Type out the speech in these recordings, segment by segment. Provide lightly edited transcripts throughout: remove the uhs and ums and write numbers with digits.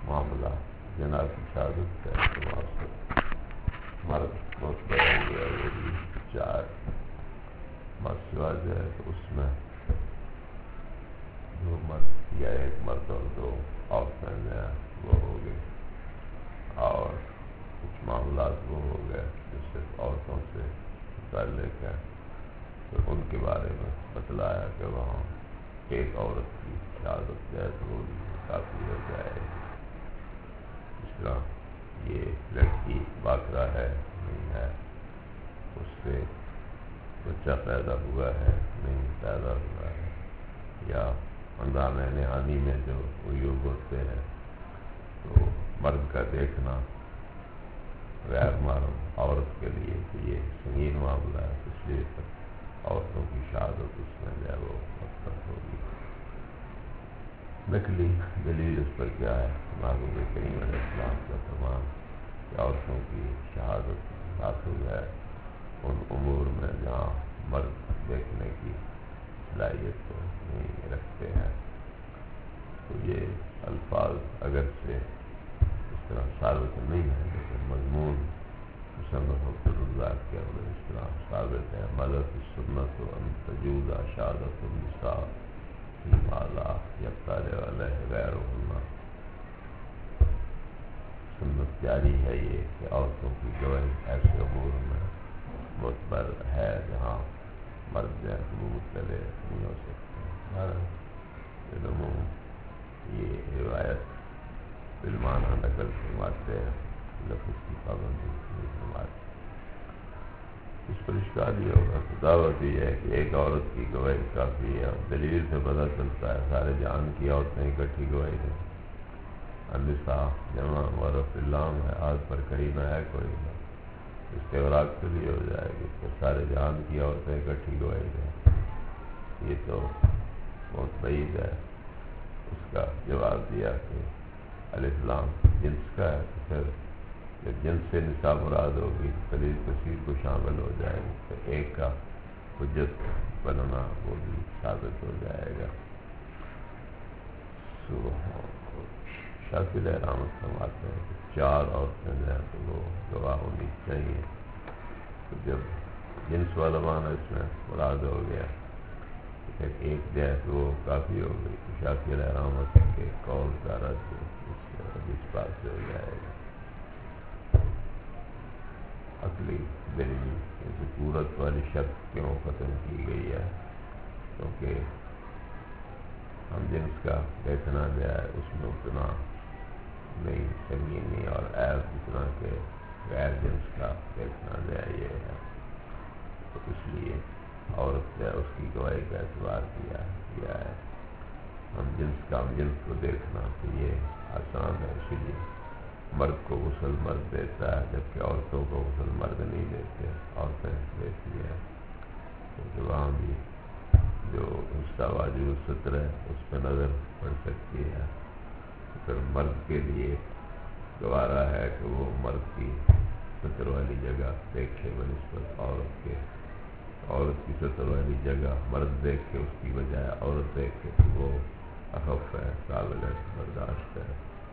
معاملہ جنا کی شہادت کا اعتبار سے مرد بہت بڑا ہوا ہے، وہ بھی 4 مرد سوا جائے تو اس میں 2 مرد یا 1 مرد اور 2 عورتیں جو ہیں وہ ہو گئی، اور کچھ معاملات وہ ہو گئے جو صرف عورتوں سے متعلق ہیں، تو ان کے بارے میں بتلایا کہ وہاں 1 عورت کی شہادت جو ہے تو وہ بھی کافی ہو جائے گی۔ اس طرح یہ لڑکی باکرہ ہے نہیں ہے، اس سے بچہ پیدا ہوا ہے نہیں پیدا ہوا ہے، یا 15 مہینے حانی میں جو عیوب ہوتے ہیں تو مرد کا دیکھنا غیر محرم عورت کے لیے کہ یہ سنگین معاملہ ہے، اس لیے عورتوں کی شہادت اس میں جو ہے وہ مطلب ہوگی۔ نقلی دلیل اس پر کیا ہے؟ محبوب کریم علیہ السلام کا فرمان کہ عورتوں کی شہادت حاصل ہے ان امور میں جہاں مرد دیکھنے کی صلاحیت کو نہیں رکھتے ہیں، تو یہ الفاظ اگرچہ اس طرح ثابت نہیں ہے لیکن مضمون مصنف عبدالرزاق کے علیہ السلام ثابت ہے۔ مدد السنت ان تجوز شہادت النساء فیما لا یطلع علیہ غیرہن، سنت جاری ہے یہ کہ عورتوں کی گواہی ایسے امور میں معتبر ہے جہاں مرد جو ہے وہ مطلع نہیں ہو سکتے۔ بالعموم یہ روایت بالمعنی نقل فرماتے ہیں، لفظ کی پابندی نہیں فرماتے۔ اس پر اشکال یہ ہوگا کہ دعوت یہ ہے کہ 1 عورت کی گواہی کافی ہے، دلیل سے پتہ چلتا ہے سارے جہان کی عورتیں اکٹھی گواہی دیں۔ النساء جمع معرف اللام ہے، آج پر قرینہ ہے کوئی نہ، اس کے وراق سے بھی ہو جائے گی کہ سارے جہان کی عورتیں اکٹھی گواہی دیں، یہ تو بہت بعید ہے۔ اس کا جواب دیا کہ الف لام جنس کا ہے، تو پھر جب جنس سے نساء مراد ہوگی قلیل کثیر کو شامل ہو جائے گی، تو 1 کا حجت بننا وہ بھی ثابت ہو جائے گا۔ شافعی رحمۃ فرماتے ہیں کہ 4 عورتیں جو ہیں تو وہ گواہ ہونی چاہیے، تو جب جنس والا معنی اس میں مراد ہو گیا تو پھر 1 جو ہے تو وہ کافی ہو گئی، تو شافعی رحمۃ کے قول کا رد اس بات سے ہو جائے گا۔ عقلی دلیل ذکورت والی شرط کیوں ختم کی گئی ہے؟ کیونکہ ہم جنس کا دیکھنا جو ہے اس میں اتنا نہیں سنگینی اور عیب جتنا کہ غیر جنس کا دیکھنا جو ہے یہ ہے، تو اس لیے عورت جو ہے اس کی گواہی کا اعتبار کیا ہے۔ ہم جنس کو دیکھنا تو یہ آسان ہے، اسی لیے مرد کو غسل مرد دیتا ہے جبکہ عورتوں کو غسل مرد نہیں دیتے، عورتیں دیتی ہیں، کیونکہ وہاں بھی جو حصہ واجب الستر ہے اس پہ نظر پڑ سکتی ہے، تو پھر مرد کے لیے گوارا ہے کہ وہ مرد کی ستر والی جگہ دیکھے بنسبت عورت کے، عورت کی ستر والی جگہ مرد دیکھ کے اس کی بجائے عورت دیکھ کے، تو وہ اخف ہے، قابل برداشت ہے۔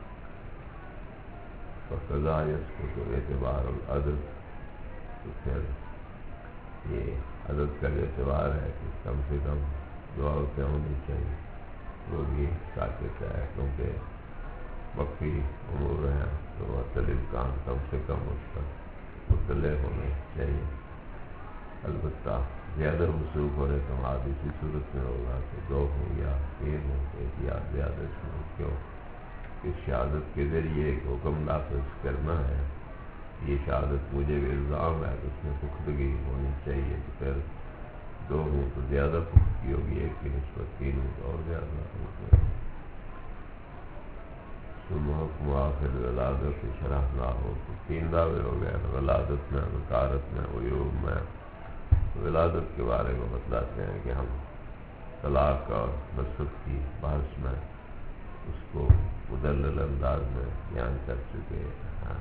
فقضا یسقط اعتبار العدد، تو پھر یہ عدد کا جو اعتبار ہے کہ کم سے کم 2 عورتیں ہونی چاہیے، وہ بھی ساکت ہے، کیونکہ وقفی امور ہیں تو مختلف کام کم سے کم اس پر مطلع ہونے چاہیے۔ البتہ زیادہ مصروف ہونے کا معاد اسی صورت میں ہوگا کہ 2 ہوں یا 3 ہوں، احتیاط زیادہ سے ہوں، کیوں کہ شہادت کے ذریعے ایک حکم نافذ کرنا ہے، یہ شہادت مجھے الزام ہے تو اس میں پختگی ہونی چاہیے، تو پھر 2 ہوں تو زیادہ پختگی ہوگی، 1 کی نسبت 3 ہوں تو اور زیادہ ہوگی۔ حکم آخر ولادت شرح نہ ہو تو 3 دعوے ہو گئے، ولادت میں، بکارت میں، عیوب میں۔ ولادت کے بارے میں بتلاتے ہیں کہ ہم طلاق اور نسب کی بحث میں اس کو مدلل انداز میں بیان کر چکے ہیں۔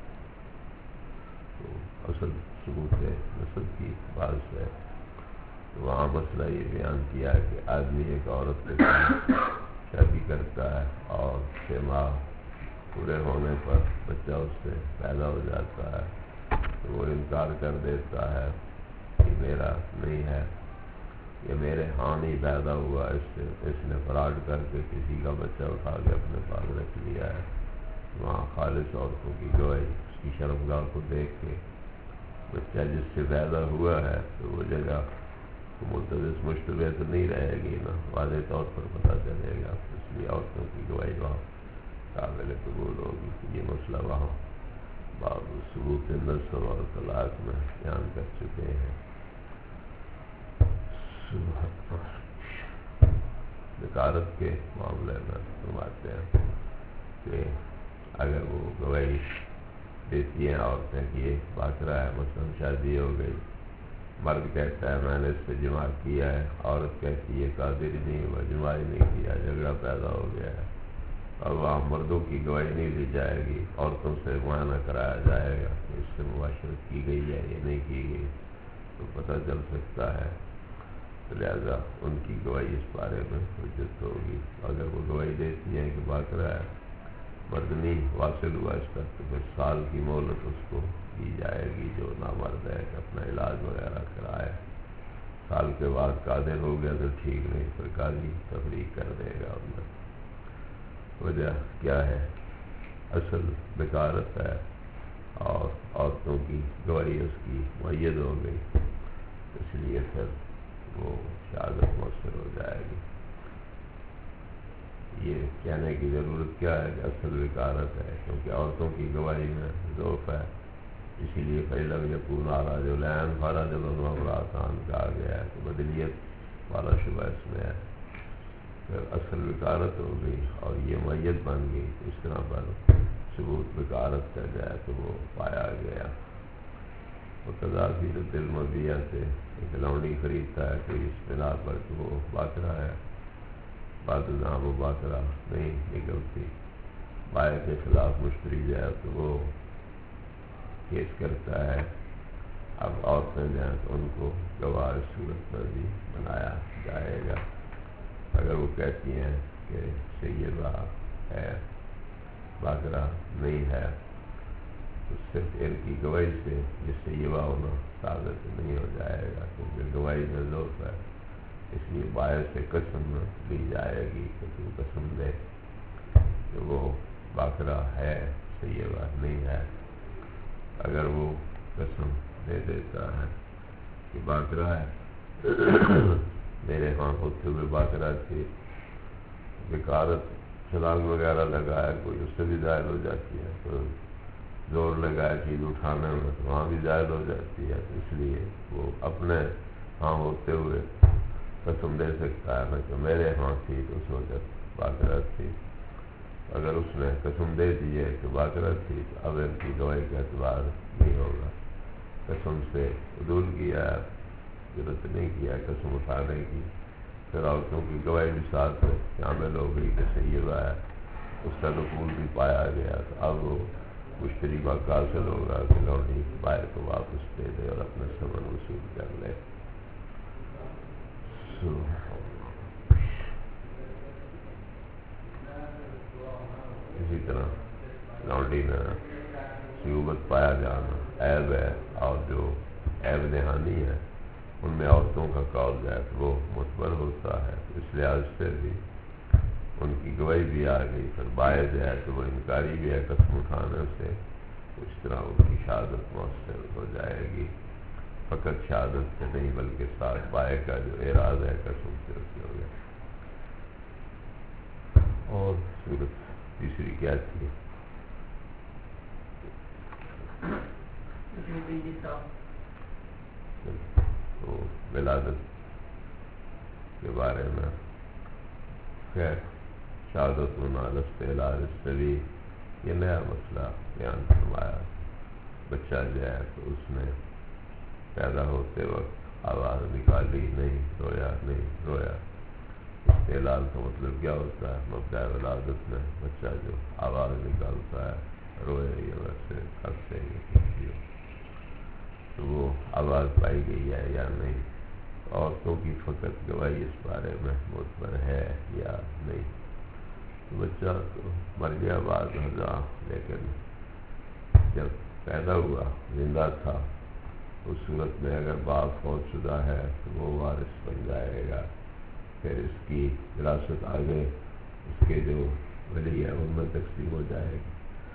تو اصل ثبوت نسب کی بحث ہے تو وہاں مسئلہ یہ بیان کیا کہ آدمی ایک عورت کے ساتھ شادی کرتا ہے اور 6 ماہ پورے ہونے پر بچہ اس سے پیدا ہو جاتا ہے تو وہ انکار کر دیتا ہے کہ میرا نہیں ہے، یہ میرے ہاں نہیں پیدا ہوا، اس نے فراڈ کر کے کسی کا بچہ اٹھا کے اپنے پاس رکھ لیا ہے۔ وہاں خالص عورتوں کی گواہی اس کی شرمگاہ کو دیکھ کے بچہ جس سے پیدا ہوا ہے تو وہ جگہ ملتبس مشتبہ تو نہیں رہے گی نا، واضح طور پر پتہ چلے گا، اس لیے عورتوں کی گواہی وہاں قابل قبول ہوگی۔ یہ مسئلہ وہاں باب ثبوت نسب اور طلاق میں بیان کر چکے ہیں۔ بکارت کے معاملے میں فرماتے ہیں کہ اگر وہ گواہی دیتی ہیں عورتیں کہ یہ باقرہ ہے، مثلا شادی ہو گئی، مرد کہتا ہے میں نے اس سے جماع کیا ہے، عورت کہتی ہے قادر ہی نہیں ہوا، جماع ہی نہیں کیا، جھگڑا پیدا ہو گیا ہے، اور وہاں مردوں کی گواہی نہیں لی جائے گی، عورتوں سے معائنہ کرایا جائے گا کہ اس سے مباشرت کی گئی ہے یا نہیں کی گئی، تو پتہ چل سکتا ہے، لہذا ان کی گواہی اس بارے میں حجت ہوگی۔ اگر وہ گواہی دیتی ہیں کہ باقرہ ہے، مرد نہیں واصل ہوا اس تک، تو پھر سال کی مہلت اس کو دی جائے گی جو نامرد ہے کہ اپنا علاج وغیرہ کرائے، سال کے بعد قادر ہو گیا تو ٹھیک، نہیں پھر قاضی تفریق کر دے گا۔ وجہ کیا ہے؟ اصل بکارت ہے اور عورتوں کی گواہی اس کی معید ہو گئی، اس لیے پھر وہ شہادت مؤثر ہو جائے گی۔ یہ کہنے کی ضرورت کیا ہے کہ اصل بکارت ہے، کیونکہ عورتوں کی گواہی میں ضعف ہے، اسی لیے فَإِلَمْ يَكُونَا رَجُلَيْنِ فَرَجُلٌ وَامْرَأَتَانِ کہا گیا ہے، تو بدلیت والا شبہ اس میں ہے۔ پھر اصل بکارت ہو گئی اور یہ معید بن گئی، اس طرح پر ثبوت بکارت کا جائے تو وہ پایا گیا۔ وہ قذافی دل مبیہ سے ایک لونڈی خریدتا ہے کہ اس بنا پر کہ وہ باقرہ ہے، بعد ازاں وہ باقرہ نہیں نکلتی، بائع کے خلاف مشتری جائے تو وہ کیس کرتا ہے، اب عورتیں جائیں تو ان کو گواہ اس صورت پر بھی بنایا جائے گا۔ اگر وہ کہتی ہیں کہ سیدہ ہے، باقرہ نہیں ہے، تو صرف ان کی گواہی سے یہ سیدہ ہونا ثابت نہیں ہو جائے گا، کیونکہ گواہی میں ضعف ہے، اس لیے بائع سے قسم لی جائے گی کہ تو قسم دے کہ وہ باقرہ ہے، سیدہ نہیں ہے۔ اگر وہ قسم دے دیتا ہے کہ باقرہ ہے، میرے ہاں ہوتے ہوئے باقرہ کی بکارت چھلانگ وغیرہ لگایا کوئی، اس سے بھی ظاہر ہو جاتی ہے، تو زور لگایا چیز اٹھانے میں تو وہاں بھی ظاہر ہو جاتی ہے، تو اس لیے وہ اپنے ہاں ہوتے ہوئے قسم دے سکتا ہے کہ میرے ہاں تھی تو اس وقت باقرہ تھی۔ اگر اس نے قسم دے دی ہے کہ باقرہ تھی تو اب ان کی گواہی کا اعتبار نہیں ہوگا، قسم سے عدول کیا ہے، ضرورت نہیں کیا قسم اٹھانے کی، پھر عورتوں کی گواہی بھی ساتھ شامل ہو گئی کہ سیدہ ہے، اس کا دخول بھی پایا گیا، تو اب وہ مشتری وقت حاصل ہوگا کہ لونڈی بائع کو واپس دے دے اور اپنا ثمن وصول کر لے۔ اسی طرح لونڈی میں صعوبت پایا جانا عیب ہے، اور جو عیب نہانی ہے ان میں عورتوں کا قول جو ہے وہ معتبر ہوتا ہے، اس لحاظ سے بھی ان کی گواہی بھی آ گئی، پھر بائع جو ہے تو وہ انکاری بھی ہے قسم اٹھانے سے، اس طرح ان کی شہادت مؤثر ہو جائے گی، فقط شہادت سے نہیں بلکہ ساتھ بائع کا جو اعراض ہے قسم سے اس ہو گیا۔ اور صورت تیسری کیا تھی؟ تو ولادت کے بارے میں خیر شہادت منالست علاج سے بھی یہ نیا مسئلہ بیان فرمایا۔ بچہ جو ہے تو اس نے پیدا ہوتے وقت آواز نکالی نہیں، رویا نہیں رویا، استعلال کا مطلب کیا ہوتا ہے؟ مبدأ ولادت میں بچہ جو آواز نکالتا ہے، روئے یا ویسے ہنسے یا کچھ بھی ہو، تو وہ آواز پائی گئی ہے یا نہیں، عورتوں کی فقط گواہی اس بارے میں معتبر ہے یا نہیں. تو بچہ تو مر گیا بعد ازاں، لیکن جب پیدا ہوا زندہ تھا، اس صورت میں اگر باپ فوت شدہ ہے تو وہ وارث بن جائے گا. پھر اس کی وراثت آگے اس کے جو ولی ہے ان میں تقسیم ہو جائے گی.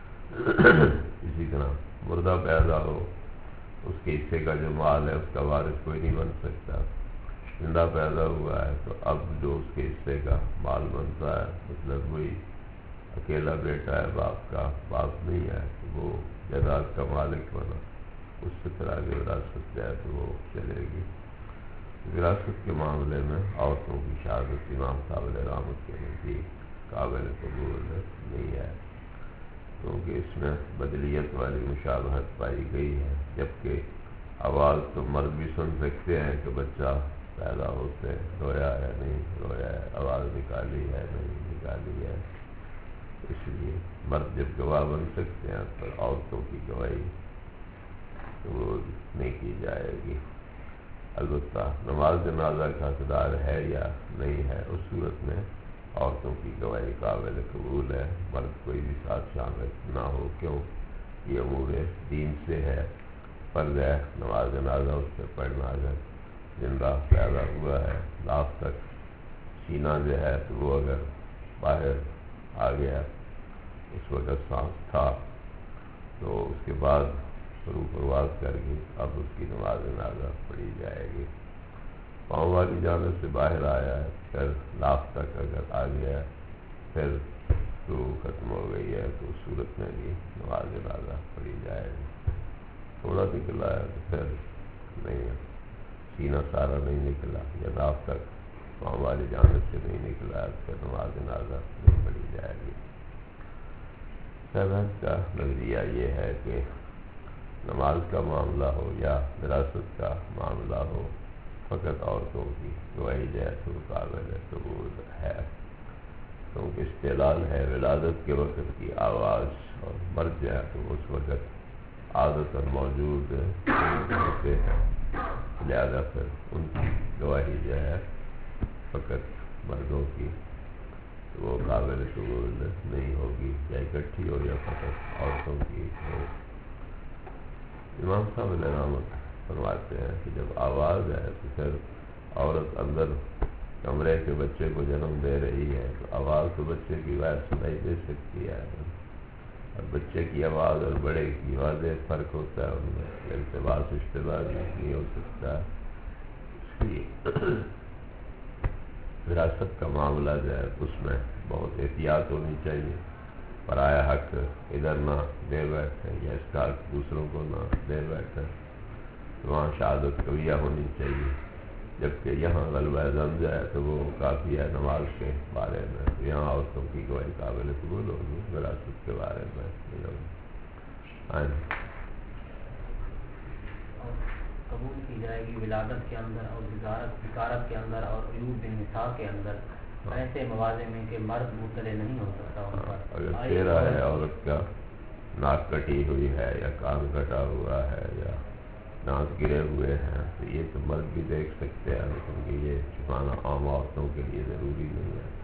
اسی طرح مردہ پیدا ہو، اس کے حصے کا جو مال ہے اس کا وارث کوئی نہیں بن سکتا. زندہ پیدا ہوا ہے تو اب جو اس کے حصے کا مال بنتا ہے، مطلب وہی اکیلا بیٹا ہے باپ کا، باپ نہیں ہے تو وہ جائیداد کا مالک بنا، اس سے پھر آگے وراثت جائے تو وہ چلے گی. وراثت کے معاملے میں عورتوں کی شہادت امام صاحب رحمت کے نزدیک قابل قبول نہیں ہے، کیونکہ اس میں بدلیت والی مشابہت پائی گئی ہے. جبکہ آواز تو مرد بھی سن سکتے ہیں کہ بچہ پیدا ہوتے رویا ہے نہیں رویا ہے، آواز نکالی ہے نہیں نکالی ہے. اس لیے مرد جب گواہ بن سکتے ہیں پر عورتوں کی گواہی قبول نہیں کی جائے گی. البتہ نماز جنازہ کا حقدار ہے یا نہیں ہے، اس صورت میں عورتوں کی گواہی قابل قبول ہے، مرد کوئی بھی ساتھ شامل نہ ہو. کیوں؟ یہ امور دین سے ہے. فرض ہے نماز جنازہ اس سے پڑھنا. اگر زندہ پیدا ہوا ہے، لاف تک سینہ جو ہے تو وہ اگر باہر آ گیا، اس وقت سانس تھا، تو اس کے بعد شروع پرواز کر کے اب اس کی نماز جنازہ پڑھی جائے گی. پاؤں والی جانب سے باہر آیا ہے، پھر لاف تک اگر آ گیا ہے، پھر روح ختم ہو گئی ہے تو اس صورت میں بھی نماز جنازہ پڑھی جائے گی. تھوڑا نکلا ہے تو پھر نہیں ہے، سینہ سارا نہیں نکلا یا لاف تک پاؤں والی جانب سے نہیں نکلا ہے، پھر نماز جنازہ نہیں پڑھی جائے گی. صاحب کا نظریہ یہ ہے کہ نماز کا معاملہ ہو یا وراثت کا معاملہ ہو، فقط عورتوں کی گواہی جو ہے تو قابل قبول ہے، کیونکہ استدلال ہے ولادت کے وقت کی آواز، اور مرد جو ہے تو اس وقت عادتاً موجود ہوتے ہیں، لہذا پھر ان کی گواہی جو ہے فقط مردوں کی تو وہ قابل قبول نہیں ہوگی، یا اکٹھی ہو یا فقط عورتوں کی ہو. امام صاحب رحمت فرماتے ہیں کہ جب آواز ہے تو پھر عورت اندر کمرے کے بچے کو جنم دے رہی ہے تو آواز تو بچے کی وائس سنائی دے سکتی ہے، اور بچے کی آواز اور بڑے کی واضح فرق ہوتا ہے، ان میں التباس اشتباہ نہیں ہو سکتا. اس لیے وراثت کا معاملہ جو ہے اس میں بہت احتیاط ہونی چاہیے. پرایا حق ادھر نہ دے بیٹھے یا اس کا حق دوسروں کو نہ دے بیٹھے، وہاں شہادت قویہ ہونی چاہیے. جبکہ یہاں غلبہ ظن جو ہے تو وہ کافی ہے نماز کے بارے میں، یہاں عورتوں کی گواہی قابل قبول ہوگی، وراثت کے بارے میں نہیں ہوگی. قبول کی جائے گی ولادت کے اندر اور ذکارت کے اندر اور عیوب نساء کے اندر ایسے مواضع میں کہ مرد مطلع نہیں ہو سکتا ان پر. اگر چہرہ ہے عورت کا، ناک کٹی ہوئی ہے یا کان کٹا ہوا ہے یا دانت گرے ہوئے ہیں تو یہ تو مرد بھی دیکھ سکتے ہیں، لیکن کہ یہ چھپانا عام عورتوں کے لیے ضروری نہیں ہے.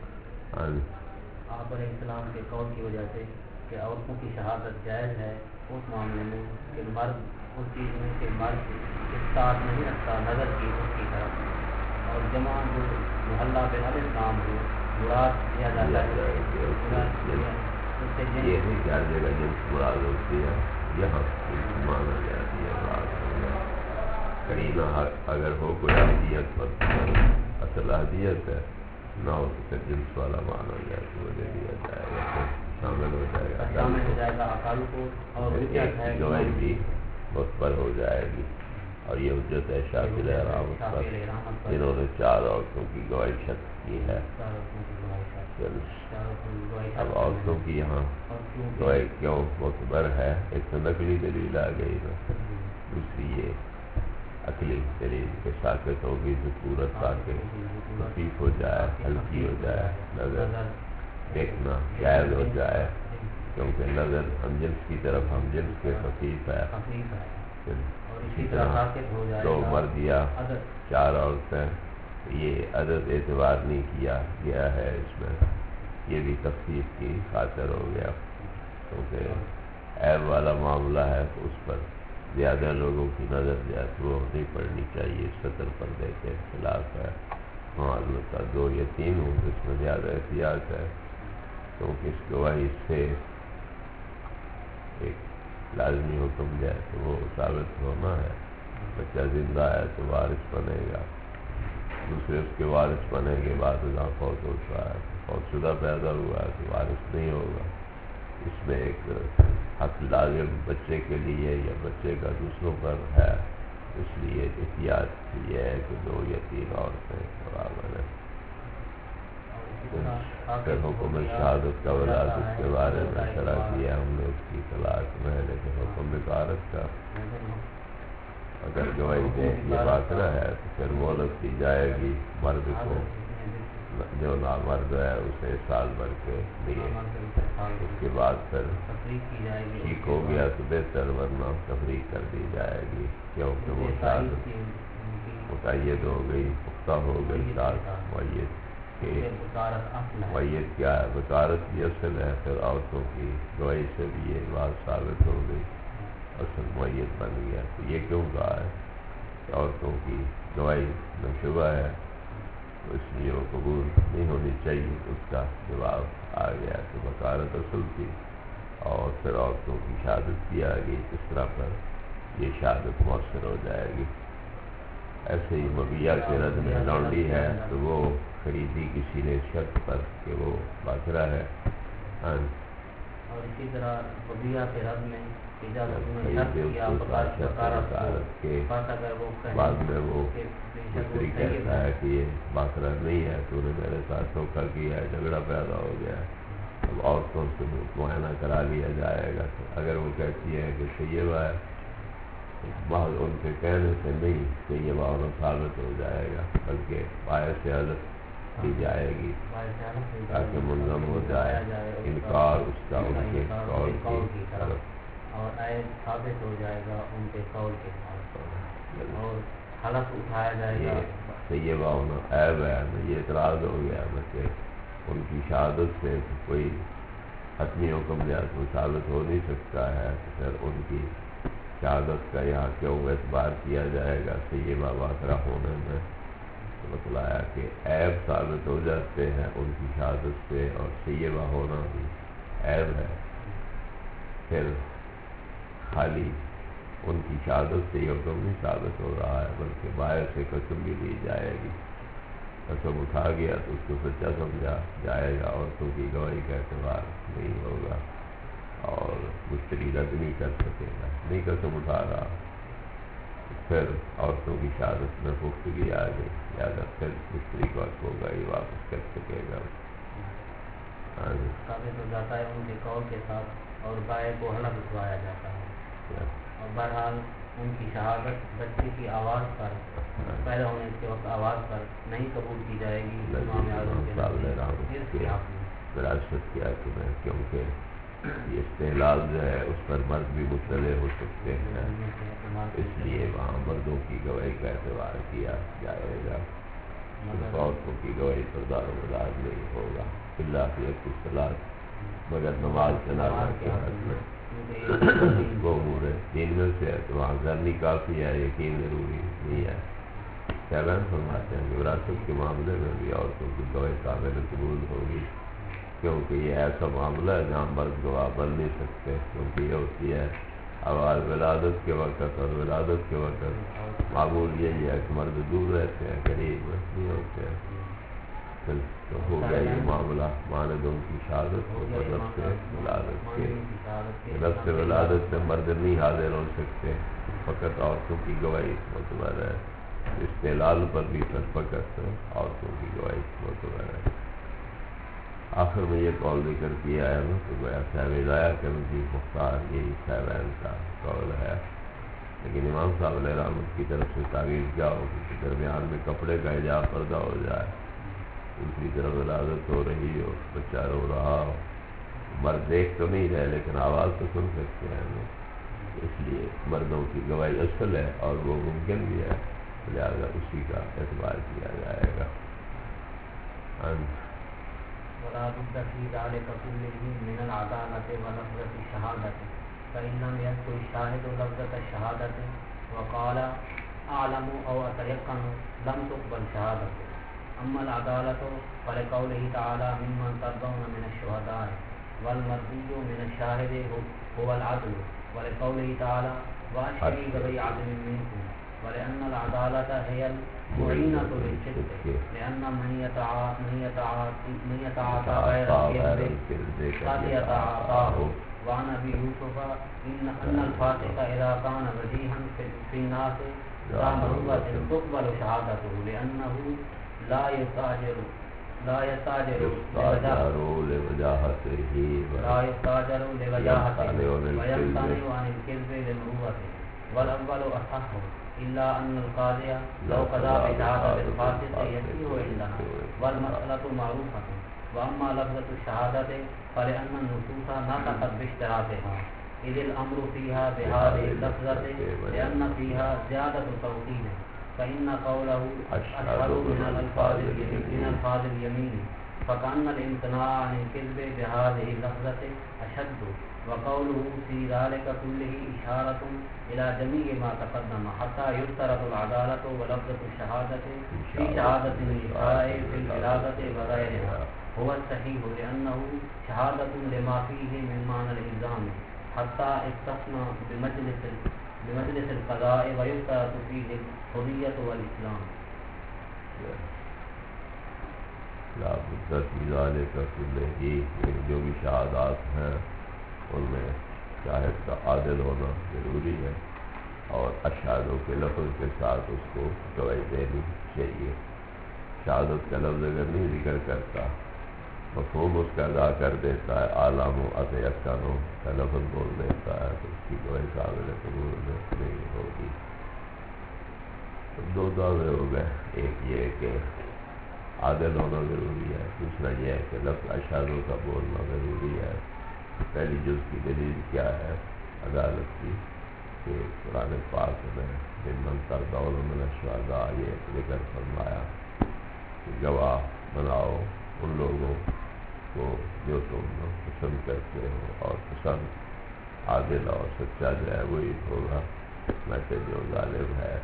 آپ علیہ السلام کے قول کی وجہ سے کہ عورتوں کی شہادت جائز ہے اس معاملے میں کہ مرد اس چیز میں کہ مرد استاد نہیں رکھتا نظر کی اس کی طرف، اور جمع جو محلہ بن الاسلام ہو مراد دیا جاتا ہے، یہ نہیں کہ ہر جگہ جنس مراد ہوتی ہے، یہاں مانا جاتی ہے بات کرینہ حق اگر ہو کوئی اہلیت پر اصل اہلیت ہے نہ ہو تو پھر جنس والا مانا جائے تو وہ دے دیا جائے گا، پھر شامل ہو جائے گا اکال کو، اور گواہی بھی متبر ہو جائے گی. اور یہ حجت ہے شافعی رحمت پر، جنہوں نے 4 عورتوں کی گواہی شرط کی ہے. اب عورتوں کی یہاں گواہی کیوں معتبر ہے؟ ایک تو نقلی دلیل آ گئی نا، دوسری یہ عقلی دلیل کے ساکت ہوگی ضرورت تاکہ خفیف ہو جائے، ہلکی ہو جائے، نظر دیکھنا جائز ہو جائے، کیونکہ نظر ہم جنس کی طرف ہم جنس کے خفیف ہے، اور اسی طرح ثابت ہو جائے 2 مرد یا عدد 4 عورتیں، یہ عدد اعتبار نہیں کیا گیا ہے اس میں، یہ بھی تخفیف کی خاطر ہو گیا، کیونکہ عیب والا معاملہ ہے تو اس پر زیادہ لوگوں کی نظر جائے تو وہ نہیں پڑنی چاہیے، 70 پردے کے خلاف ہے۔ ہاں البتہ 2 یا 3 ہوں تو اس میں زیادہ احتیاط ہے، کیونکہ اس گواہی سے ایک لازمی حکم جائے تو وہ ثابت ہونا ہے۔ بچہ زندہ ہے تو وارث بنے گا، دوسرے اس کے وارث بنے کے بعد جہاں فوت ہوتا ہے، فوت شدہ پیدا ہوا ہے تو وارث نہیں ہوگا۔ اس میں ایک حق لازم بچے کے لیے یا بچے کا دوسروں پر ہے، اس لیے احتیاط یہ ہے کہ 2 یا 3 عورتیں برابر ہیں۔ پھر حکم شہادت کا ولادت کے بارے میں شرح کیا ہم نے، اس کی طلاق میں، لیکن حکم بکارت کا اگر گواہی دے یہ باقرہ ہے تو پھر مہلت دی جائے گی مرد کو، جو نامرد ہے اسے 1 سال بھر کے لیے، اس کے بعد پھر ٹھیک ہو گیا تو بہتر، ورنہ تفریق کر دی جائے گی، کیونکہ وہ شہادت مقید ہو گئی، پختہ ہو گئی شاد معیت کے۔ معیت کیا ہے؟ بکارت کی اصل ہے، پھر عورتوں کی گواہی سے بھی یہ بات ثابت ہو گئی، اصل معیت بن گیا۔ تو یہ کیوں کہا ہے کہ عورتوں کی گواہی ناشبہ ہے، تو اس لیے وہ قبول نہیں ہونی چاہیے، اس کا جواب آ گیا کہ بکارت اصل تھی اور پھر عورتوں کی شہادت کی آ گئی، اس طرح پر یہ شہادت مؤثر ہو جائے گی۔ ایسے ہی مبیہ کے رد میں لونڈی ہے تو وہ خریدی کسی نے شرط پر کہ وہ باقرہ ہے، اور اسی طرح مبیہ کے رد میں بعد میں وہ مشتری کہتا ہے کہ یہ باقرہ نہیں ہے، تو انہیں میرے ساتھ دھوکہ کیا ہے، جھگڑا پیدا ہو گیا ہے، اب عورتوں سے معائنہ کرا لیا جائے گا، تو اگر وہ کہتی ہے کہ طیبہ ہے، بعض ان کے کہنے سے نہیں طیبہ ہونا ثابت ہو جائے گا، بلکہ باعث حلف دی جائے گی تاکہ منظم ہو جائے انکار اس کا ان کے قول کی طرف، اور عیب ثابت ہو جائے گا ان کے قول کے ساتھ، اور حلف اٹھایا جائے گا۔ طیبہ ہونا عیب ہے، یہ اعتراض ہو گیا کہ ان کی شہادت سے کوئی حتمی حکم جات وہ ثابت ہو نہیں سکتا ہے، تو پھر ان کی شہادت کا یہاں کیوں اعتبار کیا جائے گا طیبہ باقرہ ہونے میں؟ تو بتلایا کہ عیب ثابت ہو جاتے ہیں ان کی شہادت سے، اور طیبہ ہونا بھی عیب ہے، پھر خالی ان کی شہادت سے یہ حکم نہیں ثابت ہو رہا ہے، بلکہ باہر سے قسم بھی دی جائے گی، قسم اٹھا گیا تو اس کو سچا سمجھا جائے گا، عورتوں کی گواہی کا اعتبار نہیں ہوگا، اور مشتری رد نہیں کر سکے گا، نہیں قسم اٹھا رہا، پھر عورتوں کی شہادت میں پختگی آ گئی، لہٰذا پھر مشتری کو حق ہوگا یہ واپس کر سکے گا، ثابت ہو جاتا ہے ان کے قول کے ساتھ، اور بائے کو حلف اٹھوایا جاتا ہے، اور بہرحال ان کی شہادت بچے کی آواز پر، پیدا ہونے کے وقت آواز پر نہیں قبول کی جائے گی، امام اعظم کے وراثت کیا کہ میں، کیونکہ یہ استحلال جو ہے اس پر مرد بھی مطلع ہو سکتے ہیں، اس لیے وہاں مردوں کی گواہی کا اعتبار کیا جائے گا، عورتوں کی گواہی پر دار و مدار نہیں ہوگا، اللہ کی اصطلاح مگر نماز جنازہ کے حق میں وہ امور دین میں سے ہے، تو وہاں ضرنی کافی ہے، یقین ضروری نہیں ہے۔ شہبان فرماتے ہیں کہ وراثت کے معاملے میں بھی عورتوں کی گواہی قابل قبول ہوگی، کیونکہ یہ ایسا معاملہ ہے جہاں مرد گواہ بن نہیں سکتے، کیونکہ یہ ہوتی ہے آواز ولادت کے وقت، اور ولادت کے وقت معمول یہی ہے کہ مرد دور رہتے ہیں، قریب نہیں ہوتے ہیں، تو ہو گیا یہ معاملہ ماند ان کی شہادت ہو پر لفظ ولادت کے، لفظ ولادت سے مرد نہیں حاضر ہو سکتے، فقط عورتوں کی گواہی معتبر ہے، استحلال پر بھی پھر فقط عورتوں کی گواہی معتبر ہے۔ آخر میں یہ قول ذکر کیا ہے تو گویا صاحب ہدایہ کے نزدیک مختار یہی صاحبین کا قول ہے، لیکن امام صاحب علیہ رحمت کی طرف سے تعویل کیا ہوگی کہ درمیان میں کپڑے کا حجاب پردہ ہو جائے، دوسری طرف ولادت ہو رہی ہو، بچہ رو رہا ہو، مرد دیکھ تو نہیں رہے لیکن آواز تو سن سکتے ہیں، اس لیے مردوں کی گواہی اصل ہے اور وہ ممکن بھی ہے، لہٰذا اسی کا اعتبار کیا جائے گا۔ ولا بد في ذلك كله من العدالة ولفظة الشهادة فإن لم يذكر الشاهد لفظة الشهادة وقال أعلم أو أتيقن لم تقبل شهادته. أما العدالة فلقوله تعالى ممن ترضون من الشهداء والمرضي من الشاهد هو العدل، ولقوله تعالى وأشهدوا ذوي عدل منكم، ولأن العدالة هي المعينة للصدق، لأن من يتعاطى غير الكذب قد يتعاطاه. وعن أبي يوسف أن الفاسق إذا كان وجيها في الناس ذا مروءة تقبل شهادته لأنه لا يتاجر لوجاهته ويمتنع عن الكذب لمروءته، والأول أصح إلا أن القاضي لو قضى بشهادة الفاسق يسير عندنا والمسألة معروفة. وأما لفظة الشهادة فلأن النصوص نطقت باشتراطها، إذ الأمر فيها بهذه اللفظة لأن فيها زيادة توكيد، فإن قوله أشهد من الألفاظ اليمين فكأن الامتناع عن الكذب بهذه اللفظة أشد، وقوله في ذلك كله إشارة إلى جميع ما تقدم حتى يشترط العدالة ولفظة الشهادة في شهادة النساء في الولادة وغيرها هو الصحيح، لأنه شهادة لما فيه من معنى الإلزام حتى استثنى بمجلس القضاء ويشترط فيه الحرية والإسلام. لا بد في ذلك كله، جو بھی شہادات ہیں ان میں شاہد کا عادل ہونا ضروری ہے اور اشہادوں کے لفظ کے ساتھ اس کو گواہی دینی چاہیے۔ شہادت کا لفظ اگر نہیں ذکر کرتا مفہوم اس کا ادا کر دیتا ہے، عالم و اتیقن کا لفظ بول دیتا ہے تو اس کی گواہی قابل قبول نہیں ہوگی۔ دو دعوے ہو گئے، ایک یہ کہ عادل ہونا ضروری ہے، دوسرا یہ ہے کہ لفظ اشہادوں کا بولنا ضروری ہے۔ پہلی جز کی دلیل کیا ہے عدالت کی کہ قرآن پاک میں ممن ترضون من الشہداء یہ ذکر فرمایا کہ گواہ بناؤ ان لوگوں کو جو تم پسند کرتے ہو، اور پسند عادل اور سچا جو ہے وہی ہوگا، نہ کہ جو ظالم ہے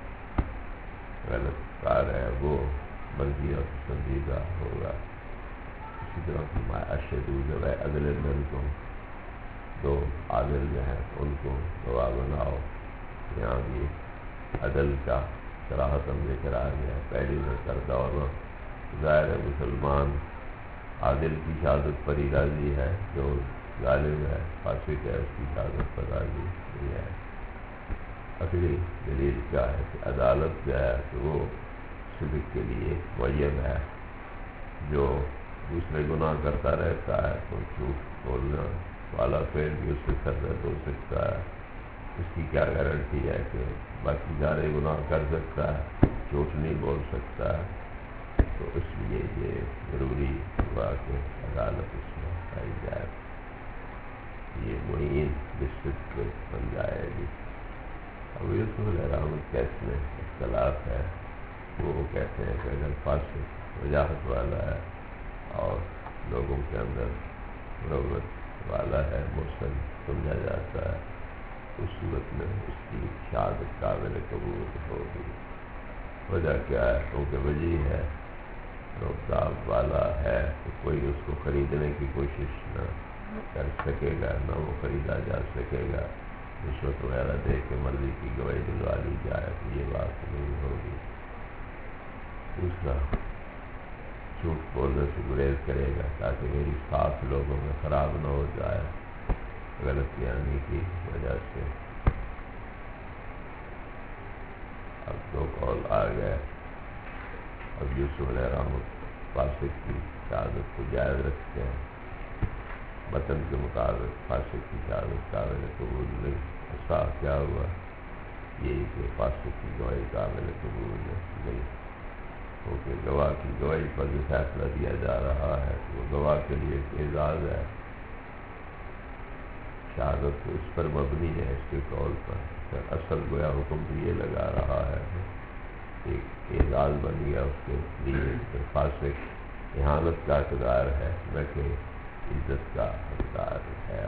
غلط کار ہے وہ مرضی اور پسندیدہ ہوگا۔ اسی طرح فرمایا اشہدوا ذوی عدل منکم، دو عادل جو ہیں ان کو گواہ بناؤ۔ یہاں بھی عدل کا صراحتاً ذکر آ گیا، پہلی میں کردہ اور ظاہر مسلمان عادل کی شہادت پر ہی راضی ہے، جو ظالم ہے فاسق ہے اس کی شہادت پر راضی نہیں ہے۔ اصلی دلیل کیا ہے کہ عدالت جو ہے کہ وہ صدق کے لیے معین ہے، جو دوسرے گناہ کرتا رہتا ہے تو جھوٹ بولنا والا فعل بھی اس سے سرزد ہو سکتا ہے، اس کی کیا گارنٹی ہے کہ باقی سارے گناہ کر سکتا ہے، جھوٹ نہیں بول سکتا ہے؟ تو اس لیے یہ ضروری ہوا کہ عدالت اس میں پائی جائے، یہ معین بصدق بن جائے گی۔ اب یوسف علیہ رحمۃ کیس میں اختلاف ہے، وہ کہتے ہیں کہ اگر فاسق وجاہت والا ہے اور لوگوں کے اندر مروت والا ہے، مرسل سمجھا جاتا ہے، اس صورت میں اس کی شہادت قابل قبول ہوگی۔ وجہ کیا ہے؟ کیونکہ وجیح ہے، روکتاب والا ہے تو کوئی اس کو خریدنے کی کوشش نہ کر سکے گا، نہ وہ خریدا جا سکے گا۔ رشوت وغیرہ دے کے مرضی کی گواہی دلوا لی جائے تو یہ بات نہیں ہوگی۔ دوسرا جھوٹ بولنے سے گریز کرے گا تاکہ میری ساتھ لوگوں میں خراب نہ ہو جائے غلطی آنے کی وجہ سے۔ اب دو قول آ گئے، اب یوسف علیہ رحمۃ فاسق کی شہادت کو جائز رکھتے ہیں، متن کے مطابق فاسق کی شہادت قابل قبول نہیں۔ صاف کیا ہوا؟ یہی کہ فاسق کی گواہی قابل قبول نہیں، کیونکہ گواہ کی گواہی پر جو فیصلہ دیا جا رہا ہے وہ گواہ کے لیے ایک اعزاز ہے، شہادت تو اس پر مبنی ہے، اس کے قول پر، اصل گویا حکم تو یہ لگا رہا ہے، ایک اعزاز بن گیا اس کے لیے، پھر فاسق اہانت کا حقدار ہے نہ کہ عزت کا حقدار ہے۔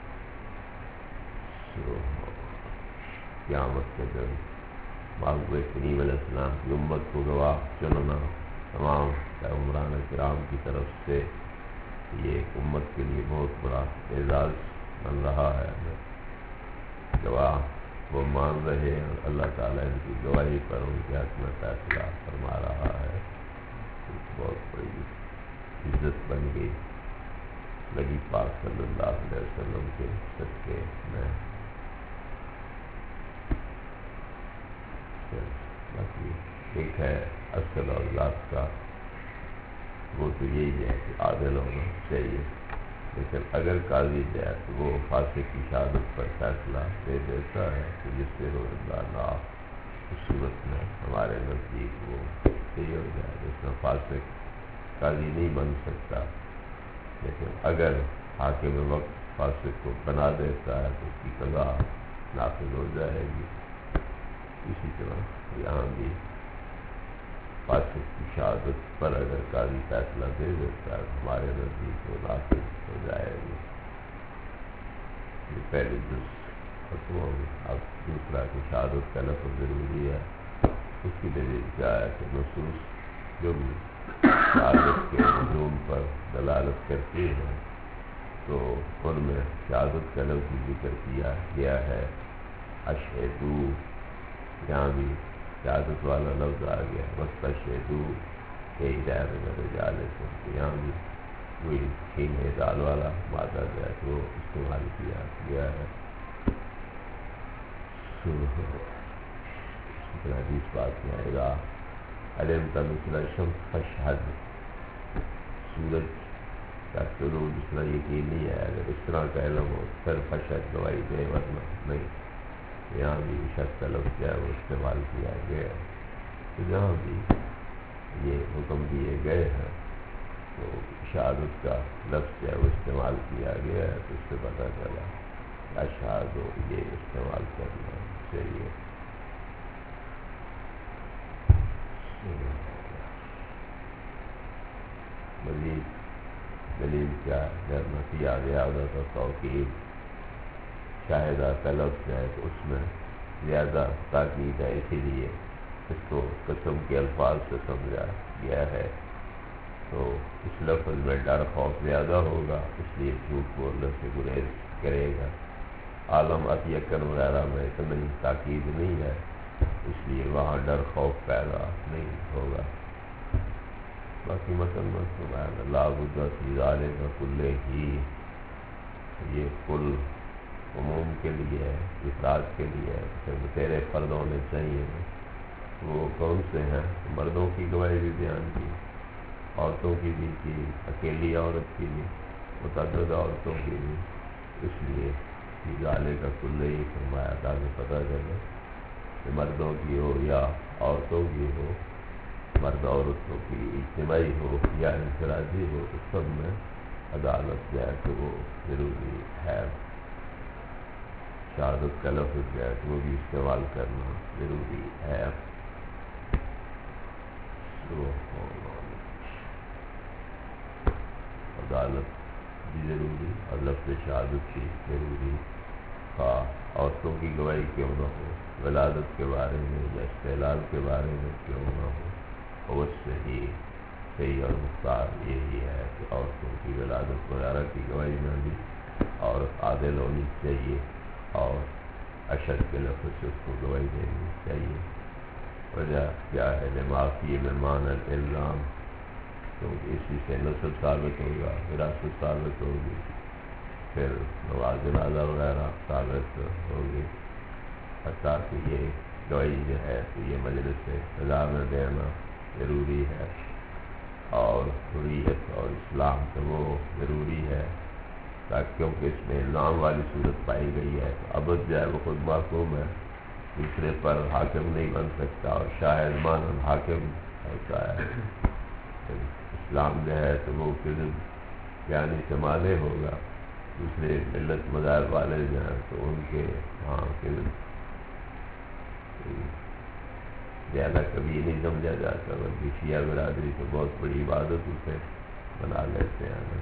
قیامت کے دن محبوب کریم علیہ السلام کی امت کو گواہ چننا تمام پیغمبران کرام کی طرف سے یہ ایک امت کے لیے بہت بڑا اعزاز بن رہا ہے۔ گواہ وہ مان رہے ہیں اور اللہ تعالیٰ ان کی گواہی پر ان کے حق میں فیصلہ فرما رہا ہے، بہت بڑی عزت بن گئی نبی پاک صلی اللہ علیہ وسلم کے صدقے میں۔ باقی ایک ہے اصل اور ذات کا، وہ تو یہی ہے کہ عادل ہونا چاہیے، لیکن اگر قاضی جائے تو وہ فاسق کی شہادت پر فیصلہ دے دیتا ہے کہ جس سے ہو اللہ، اس صورت میں ہمارے نزدیک وہ صحیح ہو جائے، جس میں فاسق قاضی نہیں بن سکتا، لیکن اگر حاکم وقت فاسق کو بنا دیتا ہے تو اس کی قضا نافذ ہو جائے گی۔ اسی طرح یہاں بھی فاسق کی شہادت پر اگر قاضی فیصلہ دے دیتا ہے تو ہمارے نزدیک وہ نافذ ہو جائے گی۔ یہ پہلی جز ختم ہوگی۔ اب دوسرا کہ شہادت کا لفظ ضروری ہے، اس کی دلیل کیا ہے کہ نصوص جو بھی شہادت کے مضمون پر دلالت کرتی ہیں تو ان میں شہادت کا لفظ ذکر کیا گیا ہے۔ اشہدو، یہاں بھی شہادت والا لفظ آ گیا، وستشہدو شہیدین من رجالکم، یہاں بھی وہی سین دال والا مادہ جو ہے وہ استعمال کیا گیا ہے۔ حدیث بات میں آئے گا علمت مثل الشمس فاشہد، سورج کا طلوع جس طرح یقینی ہے، اگر اس طرح کا علم ہو پھر فاشہد گواہی دے، ورنہ نہیں۔ یہاں بھی شک کا لفظ ہے وہ استعمال کیا گیا ہے، تو جہاں بھی یہ حکم دیے گئے ہیں تو شہادت کا لفظ ہے وہ استعمال کیا گیا ہے، تو اس سے پتہ چلا اشہد یہ استعمال کرنا چاہیے۔ مزید دلیل کیا ہے؟ نفی زیادہ کا توقیر، شاہدہ کا لفظ ہے تو اس میں زیادہ تاکید ہے، اسی لیے اس کو قسم کے الفاظ سے سمجھا گیا ہے، تو اس لفظ میں ڈر خوف زیادہ ہوگا، اس لیے جھوٹ بولنے سے گریز کرے گا۔ عالم اتیقن وغیرہ میں اتنی تاکید نہیں ہے، اس لیے وہاں ڈر خوف پیدا نہیں ہوگا۔ باقی مثلاً لا بد فی ذالک کلہ ہی، یہ کل عموم کے لیے ہے، افراد کے لیے ہے، پھر تیرے فرد ہونے چاہیے، وہ کون سے ہیں؟ مردوں کی گواہی بھی بیان کی، عورتوں کی بھی کی، اکیلی عورت کی بھی، متعدد عورتوں کی بھی، اس لیے ذالک کا کل ہی فرمایا تاکہ پتہ چلے کہ مردوں کی ہو یا عورتوں کی ہو، مرد عورتوں کی اجتماعی ہو یا انفرادی ہو، اس سب میں عدالت جو ہے کہ وہ ضروری ہے۔ شہادت کا لفظ جو ہے کہ وہ بھی استعمال کرنا ضروری ہے۔ عدالت بھی ضروری اور لفظ شہادت بھی ضروری، عورتوں کی گواہی کیوں نہ ہو، ولادت کے بارے میں یا استحلال کے بارے میں کیوں نہ ہو، اور اس سے ہی صحیح اور مختار یہی ہے کہ عورتوں کی ولادت وغیرہ کی گواہی میں بھی عورت عادل ہونی چاہیے اور اشد کے لفظ سے اس کو گواہی دینی چاہیے۔ وجہ کیا ہے؟ لمعافی میں مان الالزام، کیونکہ اسی سے نسب ثابت ہوگا، وراثت ثابت ہوگی، پھر نماز جنازہ وغیرہ ثابت ہوگی، حتیٰ کہ یہ گواہی جو ہے تو یہ مجلس رضا میں دینا ضروری ہے، اور حریت اور اسلام تو وہ ضروری ہے، تاکہ کیونکہ اس میں الزام والی صورت پائی گئی ہے تو عبد جو ہے وہ خود محکوم ہے، دوسرے پر حاکم نہیں بن سکتا، اور شاہد مانن حاکم ہوتا ہے۔ اسلام جو ہے تو وہ کذب یعنی سے مانے ہوگا، دوسرے ملت مذاہب والے جو ہیں تو ان کے ہاں کہ زیادہ کبھی نہیں سمجھا جاتا، بلکہ شیعہ برادری تو بہت بڑی عبادت اسے بنا لیتے ہیں.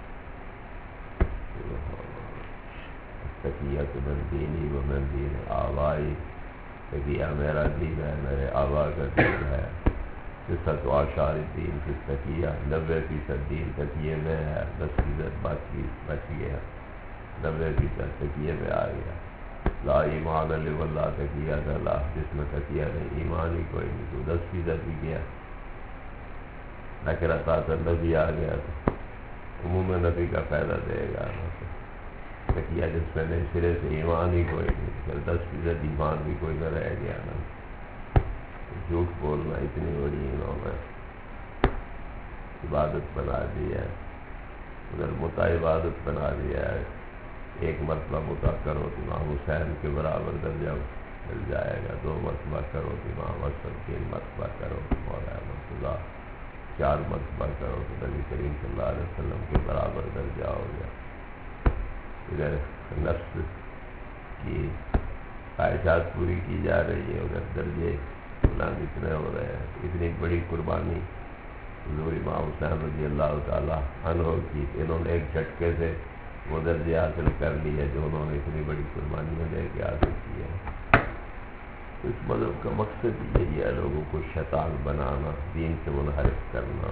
تقیت من دینی و من دین آبائی، تقیہ میرا دین ہے، میرے آبا کا دین ہے. قصت و آشار دین کی تقیہ 90% دین تقیے میں ہے، 10% باقی بچ گیا، 90% تقیے میں آ گیا. لا ایمان الا اللہ تقیہ اللہ، جس میں تقیہ نہیں ایمان ہی کوئی نہیں تو 10% بھی گیا. لیکن نبی آ گیا تو عموم نبی کا فائدہ دے گا. تقیہ جس میں نہیں، سرے سے ایمان ہی کوئی نہیں، پھر 10% ایمان بھی کوئی نہ رہ گیا نا. جھوٹ بولنا اتنی بڑی انہوں نے عبادت بنا دی ہے، اگر متا عبادت بنا دیا ہے. ایک مرتبہ متا کرو تو امام حسین کے برابر درجہ مل جائے گا، 2 مرتبہ کرو تو امام حسن، 3 مرتبہ کرو تو مولانا مرتضیٰ، 4 مرتبہ کرو تو نبی کریم صلی اللہ علیہ وسلم کے برابر درجہ ہو گیا. ادھر نفس کی خواہشات پوری کی جا رہی ہے، ادھر درجے بلند اتنے ہو رہے ہیں. اتنی بڑی قربانی حضور امام حسین رضی اللہ تعالیٰ عنہ کی، انہوں نے ایک جھٹکے سے وہ درجے حاصل کر لیے جو انہوں نے اتنی بڑی قربانیاں دے کے حاصل کی ہے. اس مذہب کا مقصد یہی ہے، لوگوں کو شیطان بنانا، دین سے منحرف کرنا.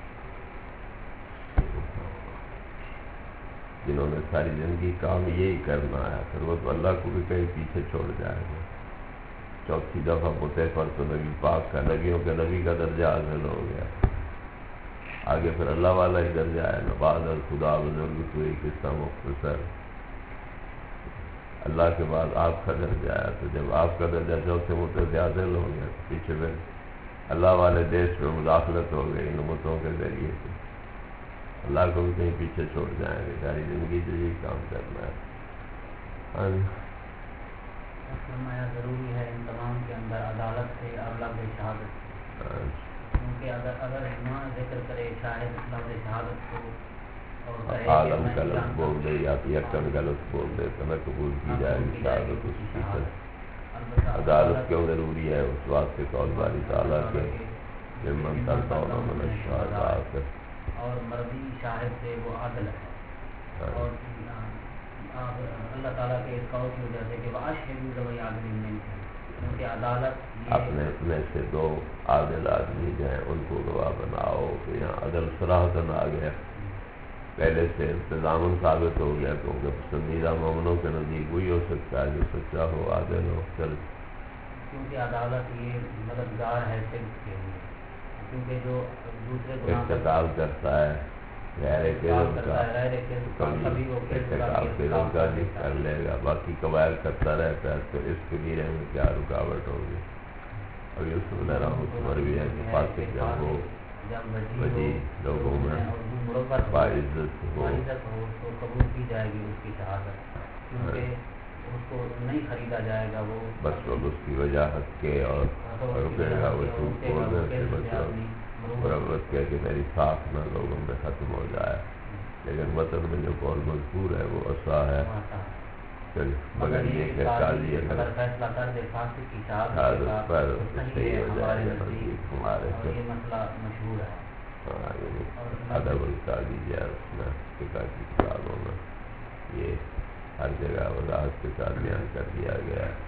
جنہوں نے ساری زندگی کام یہی کرنا ہے، پھر وہ تو اللہ کو بھی کہیں پیچھے چھوڑ جائے گا. 4تھی دفعہ پتے پر تو نبی پاک کا، نبیوں کے نبی کا درجہ حاصل ہو گیا. آگے پھر اللہ والا ہی درجہ ہے نا. بعد خدا بزرگ تو ایک قصہ مختصر، اللہ کے بعد آپ کا درجہ ہے. تو جب آپ کا درجہ 4تھے متے سے حاصل ہو گیا تو پیچھے پھر اللہ والے دیش میں مداخلت ہو گئی ان متوں کے ذریعے سے. اللہ کو بھی کہیں پیچھے چھوڑ جائیں گے، ساری زندگی جو یہی کام کرنا ہے. ہاں جی، فرمایا ضروری ہے ان تمام کے اندر عدالت سے اور لفظ شہادت، کیونکہ اگر ایمان ذکر کرے شاہد لفظ شہادت کو اور کہے عالم کا لفظ بول دے یا یکن کا لفظ بول دے تو نہ قبول کی جائے گی شہادت اس کی. عدالت کیوں ضروری ہے؟ اس واسطے قول باری تعالیٰ کے ممن ترضون من الشہداء، اور مرضی شاہد سے وہ عادل ہے. اور اللہ تعالیٰ کے اس قول کی وجہ سے کہ واشہدوا ذوی عدل منکم، کیونکہ عدالت اپنے میں سے 2 عادل آدمی جو ہیں ان کو گواہ بناؤ. تو یہاں عدل صراحتاً آ گیا، پہلے سے انتظام ثابت ہو گیا، کیونکہ پسندیدہ مومنوں کے نزدیک وہی ہو سکتا ہے جو سچا ہو، عادل ہو. کیونکہ عدالت یہ مددگار ہے صرف کے لیے، کیونکہ جو دوسرے ارتکاب کرتا ہے غیر قسم کا ارتکاب قسم کا بھی کر لے گا، باقی قبائل کرتا رہتا ہے تو اس کبیرے میں کیا رکاوٹ ہوگی. اور یوسف علیہ عمر بھی ہے کہ فاسق جب وہ وجی لوگوں میں باعزت ہو تو قبول کی جائے گی اس کی شہادت، کیونکہ اس کو نہیں خریدا جائے گا. وہ بس لوگ اس کی وجاہت کے اور رکے گا، وہ جھوٹ بولنے سے بچو، مربت کہہ کہ میری ساکھ نہ لوگوں میں ختم ہو جائے. لیکن وطن میں جو قول مذکور ہے وہ عصا ہے، مگر یہ کہ قاضی اگر فیصلہ کر دے فاسق کی شہادت پر صحیح ہے ہمارے ہمارے اور یہ مسئلہ مشہور ہے. ہاں یعنی ادب القاضی جو ہے اس میں فقہ کی کتابوں میں یہ ہر جگہ وضاحت کے ساتھ بیان کر دیا گیا ہے.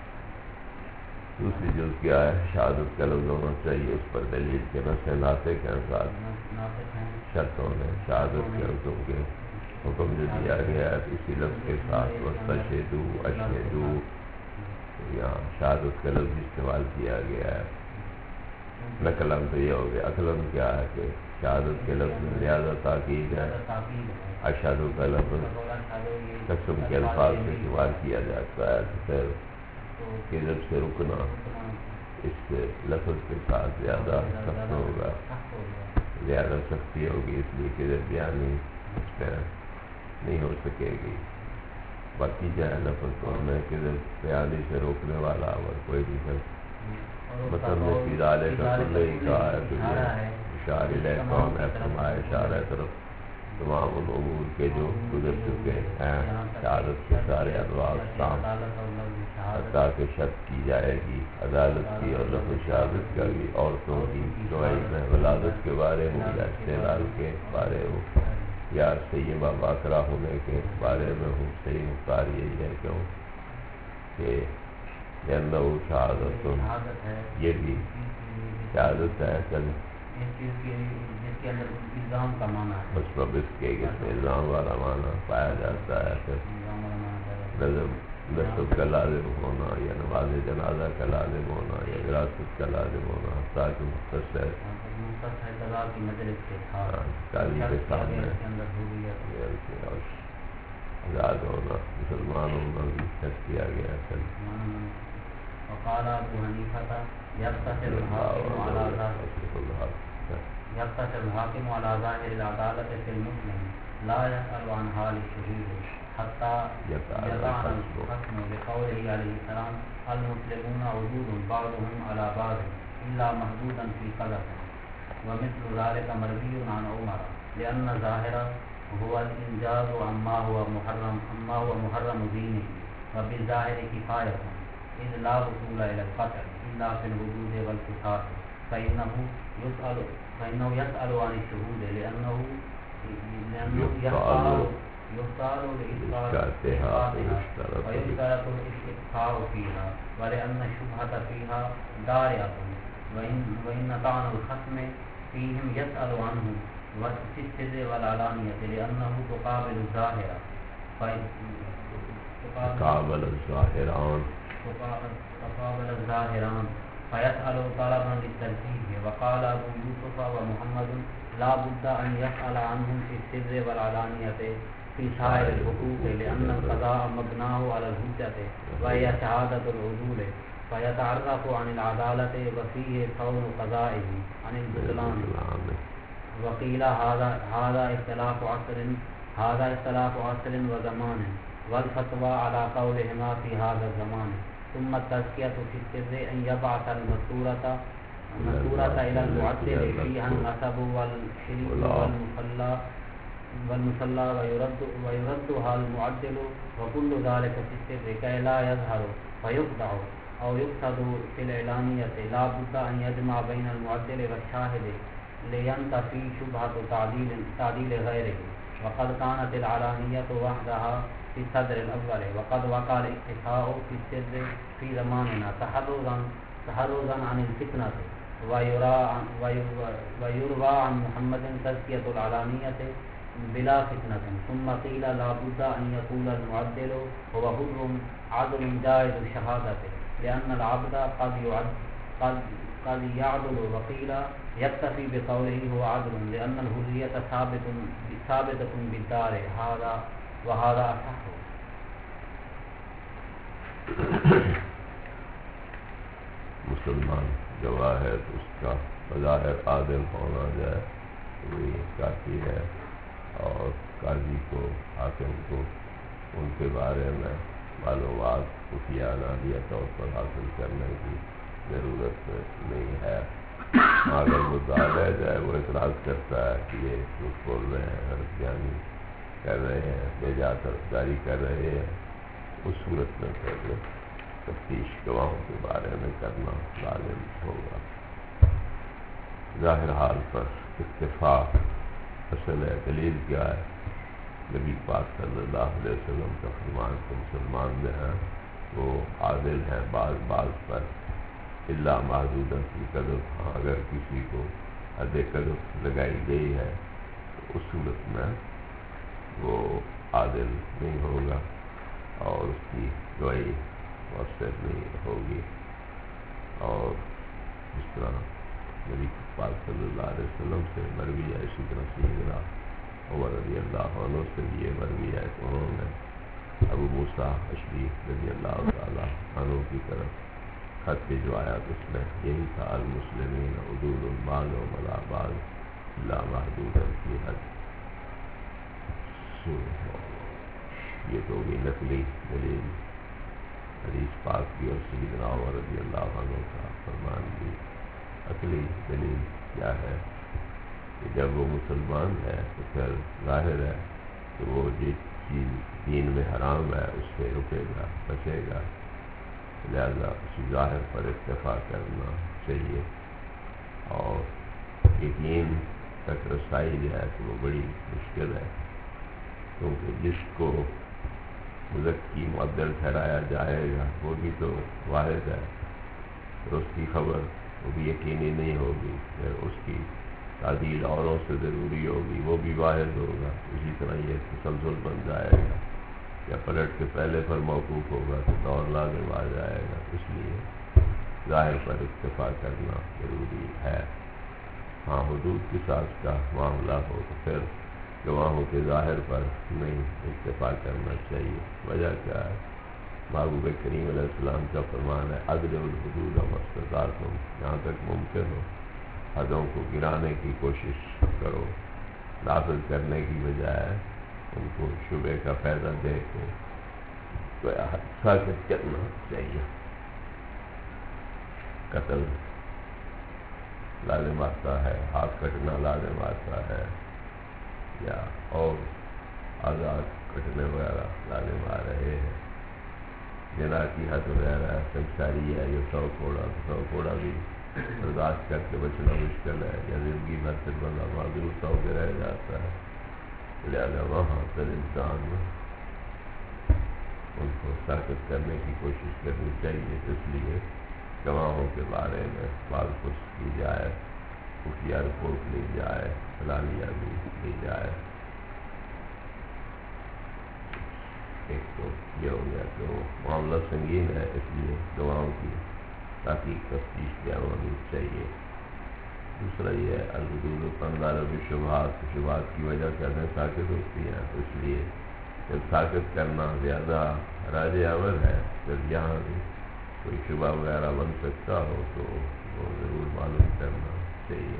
دوسری جز کیا ہے؟ شہادت کا لفظ ہونا چاہیے، اس پر دلیل کے نص ناطق ہیں ساتھ شرطوں نے شہادت کے حکم کے حکم جو دیا گیا ہے اسی لفظ کے ساتھ وستشہدوا اشہدوا، یہاں شہادت کا لفظ استعمال کیا گیا ہے. نقلاً تو یہ ہو گیا، اصلاً کیا ہے کہ شہادت کے لفظ میں لہٰذا تاکید ہے. اشہد کا لفظ قسم کے الفاظ سے استعمال کیا جاتا ہے تو پھر کذب سے رکنا اس لفظ کے ساتھ زیادہ سخت ہوگا، زیادہ سختی ہوگی، اس لیے کذب بیانی اس میں نہیں ہو سکے گی. باقی جو ہے لفظ تو میں کذب بیانی سے روکنے والا اور کوئی بھی مطلب میں فی ذالک کا کلہ ہی کہا ہے کہ یہ اشارہ کون ہے، فرمایا اشارہ طرف تمام الامور کے جو گزر چکے ہیں شہادت کے سارے انواع اقسام، حتیٰ کہ شک کی جائے گی عدالت کی اور لفظ شہادت کا بھی، عورتوں کی گواہی میں ولادت کے بارے ہو یا استعلال کے بارے ہو یا سیبہ باکرہ ہونے کے بارے میں ہو، صحیح مختار یہی ہے کیوں کہ لأنه شہادت، یہ بھی شہادت ہے کل جس کے اندر الزام کا معنی ہے، مطلب اس کے اس میں الزام والا معنی پایا جاتا ہے کہ نصب کا لازم ہونا یا نماز جنازہ کا لازم ہونا یا وراثت کا لازم ہونا، تاکہ مختص ہے قاضی کے سامنے آزاد ہونا، مسلمان ہونا بھی سچ کیا گیا ہے۔ وقال ابو حنیفہ يقتصر الحاكم على ظاهر العدالة في المسلم لا يسأل عن حال الشهود حتى يطعن الخصم بقوله عليه السلام المسلمون عدول بعضهم على بعض إلا محدودا في قذف، ومثل ذلك مروي عن عمر لأن ظاهر هو الإنجاز عما هو محرم دينه، وبالظاهر كفاية إذ لا وصول إلى القتل إلا في الحدود والقصاص، فإنه يسأل عن الشهود لأنه يختار لإسقاطها ويشترط الإبقاء فيها، ولأن الشبهة فيها دارئة، وإن طعن الخصم فيهم يسأل عنه في السر والعلانية لأنه تقابل الظاهرة فيسأل طلبا للترتيب. وقال أبو يوسف ومحمد لا بد أن يسأل عنهم في السر والعلانية في سائر الحقوق، لأن القضاء مبناه على الحجة وهي شهادة العدول، فيتعرف عن العدالة وفيه كون قضائه عن البطلان. وقيل هذا اختلاف عصر وزمان، والفتوى على قولهما في هذا الزمان. ثم التزكية في السر أن يبعث المسورة إلى المعدل فيها النسب والحلف والمصلى ويردها المعدل، وكل ذلك في السر كي لا يظهر فيخدع أو يقصد في الإعلانية. لا بد أن يجمع بين المعدل والشاهد لينتفي شبهة تعديل غيره. وقد كانت العلانية وحدها في الصدر الأول، وقد وقع الاكتفاء في السر في زماننا تحرزا عن الفتنة. ويروى عن محمد تزكية العلانية بلا فتنة. ثم قيل لا بد أن يقول المعدل هو حر عدل جائز الشهادة، لأن العبد قد يعدل. وقيل يكتفي بقوله هو عدل لأن الحرية ثابتة بالدار، وهذا أصح. مسلمان گواہ ہے تو اس کا بظاہر عادل ہونا جائے وہی کافی ہے، اور قاضی کو حاکم کو ان کے بارے میں معلومات خفیہ نادیہ طور پر حاصل کرنے کی ضرورت نہیں ہے۔ اگر مدعا رہ جائے وہ اعتراض کرتا ہے کہ یہ جھوٹ بول رہے ہیں، حرف جانی کر رہے ہیں، بےجا طرفداری کر رہے ہیں، اس صورت میں پھر تفتیش گواہوں کے بارے میں کرنا لازم ہوگا۔ ظاہر حال پر اتفاق اصل ہے، دلیل کیا ہے؟ نبی پاک صلی اللہ علیہ وسلم کا فرمان کہ مسلمان جو ہیں وہ عادل ہیں بعض پر، الا محدوداً فی قذف، اگر کسی کو حد قذف لگائی گئی ہے تو اس صورت میں وہ عادل نہیں ہوگا اور اس کی گواہی مؤثر نہیں ہوگی۔ اور جس طرح نبی پاک صلی اللہ علیہ وسلم سے مروی ہے، اسی طرح سیدنا عمر رضی اللہ عنہ سے یہ مروی ہے کہ انہوں نے ابو موسیٰ اشعری رضی اللہ تعالیٰ عنہ کی طرف خط بھجوایا تو اس میں یہی تھا المسلمین عدول بعضهم علی بعض الا محدودا فی حد۔ یہ تو ہوگی نقلی دلیل حدیث پاک کی، اور سیدنا عمر رضی اللہ عنہ کا فرمان بھی۔ عقلی دلیل کیا ہے کہ جب وہ مسلمان ہے تو پھر ظاہر ہے کہ وہ جس چیز دین میں حرام ہے اس سے رکے گا، بچے گا، لہذا اسی ظاہر پر اکتفا کرنا چاہیے۔ اور یقین تک رسائی جو ہے تو وہ بڑی مشکل ہے، کیونکہ جس کو مزکی معدل ٹھہرایا جائے گا وہ بھی تو واحد ہے، پھر اس کی خبر وہ بھی یقینی نہیں ہوگی، پھر اس کی تعدیل اوروں سے ضروری ہوگی، وہ بھی واحد ہوگا، اسی طرح یہ تسلسل بن جائے گا، یا پلٹ کے پہلے پر موقوف ہوگا تو دور لازم آ جائے گا۔ اس لیے ظاہر پر اکتفا کرنا ضروری ہے۔ ہاں حدود کے ساتھ کا معاملہ ہو تو پھر گواہوں کے ظاہر پر نہیں اکتفا کرنا چاہیے۔ وجہ کیا ہے؟ محبوب کریم علیہ السلام کا فرمان ہے عدل الحدود مستطاعتم، جہاں تک ممکن ہو حدوں کو گرانے کی کوشش کرو، نافذ کرنے کی بجائے ان کو شبہ کا فائدہ دے کے گویا ساکت کرنا چاہیے۔ قتل لازم آتا ہے، ہاتھ کٹنا لازم آتا ہے، یا اور آزاد کٹنے وغیرہ لازم آ رہے ہیں، جنا کی حد وغیرہ سنساری ہے، یہ 100 کوڑا بھی برداشت کر کے بچنا مشکل ہے، یا زندگی بھر سے بندہ معذور سا ہو کے رہ جاتا ہے، لہٰذا وہاں پر انسان ان کو ساکت کرنے کی کوشش کرنی چاہیے۔ اس لیے گواہوں کے بارے میں بات کچھ کی جائے، خفیہ رپورٹ لی جائے، اعلانیہ بھی لی جائے۔ ایک تو یہ ہو گیا کہ وہ معاملہ سنگین ہے، اس لیے گواہوں کی تحقیق تفتیش کیا ہونی چاہیے۔ دوسرا یہ ہے الحدود پندار شبہات کی وجہ سے ہمیں ساکت ہوتی ہیں، تو اس لیے جب ساکت کرنا زیادہ راج اول ہے، پھر جہاں بھی کوئی شبہ وغیرہ بن سکتا ہو تو وہ ضرور معلوم کرنا چاہیے۔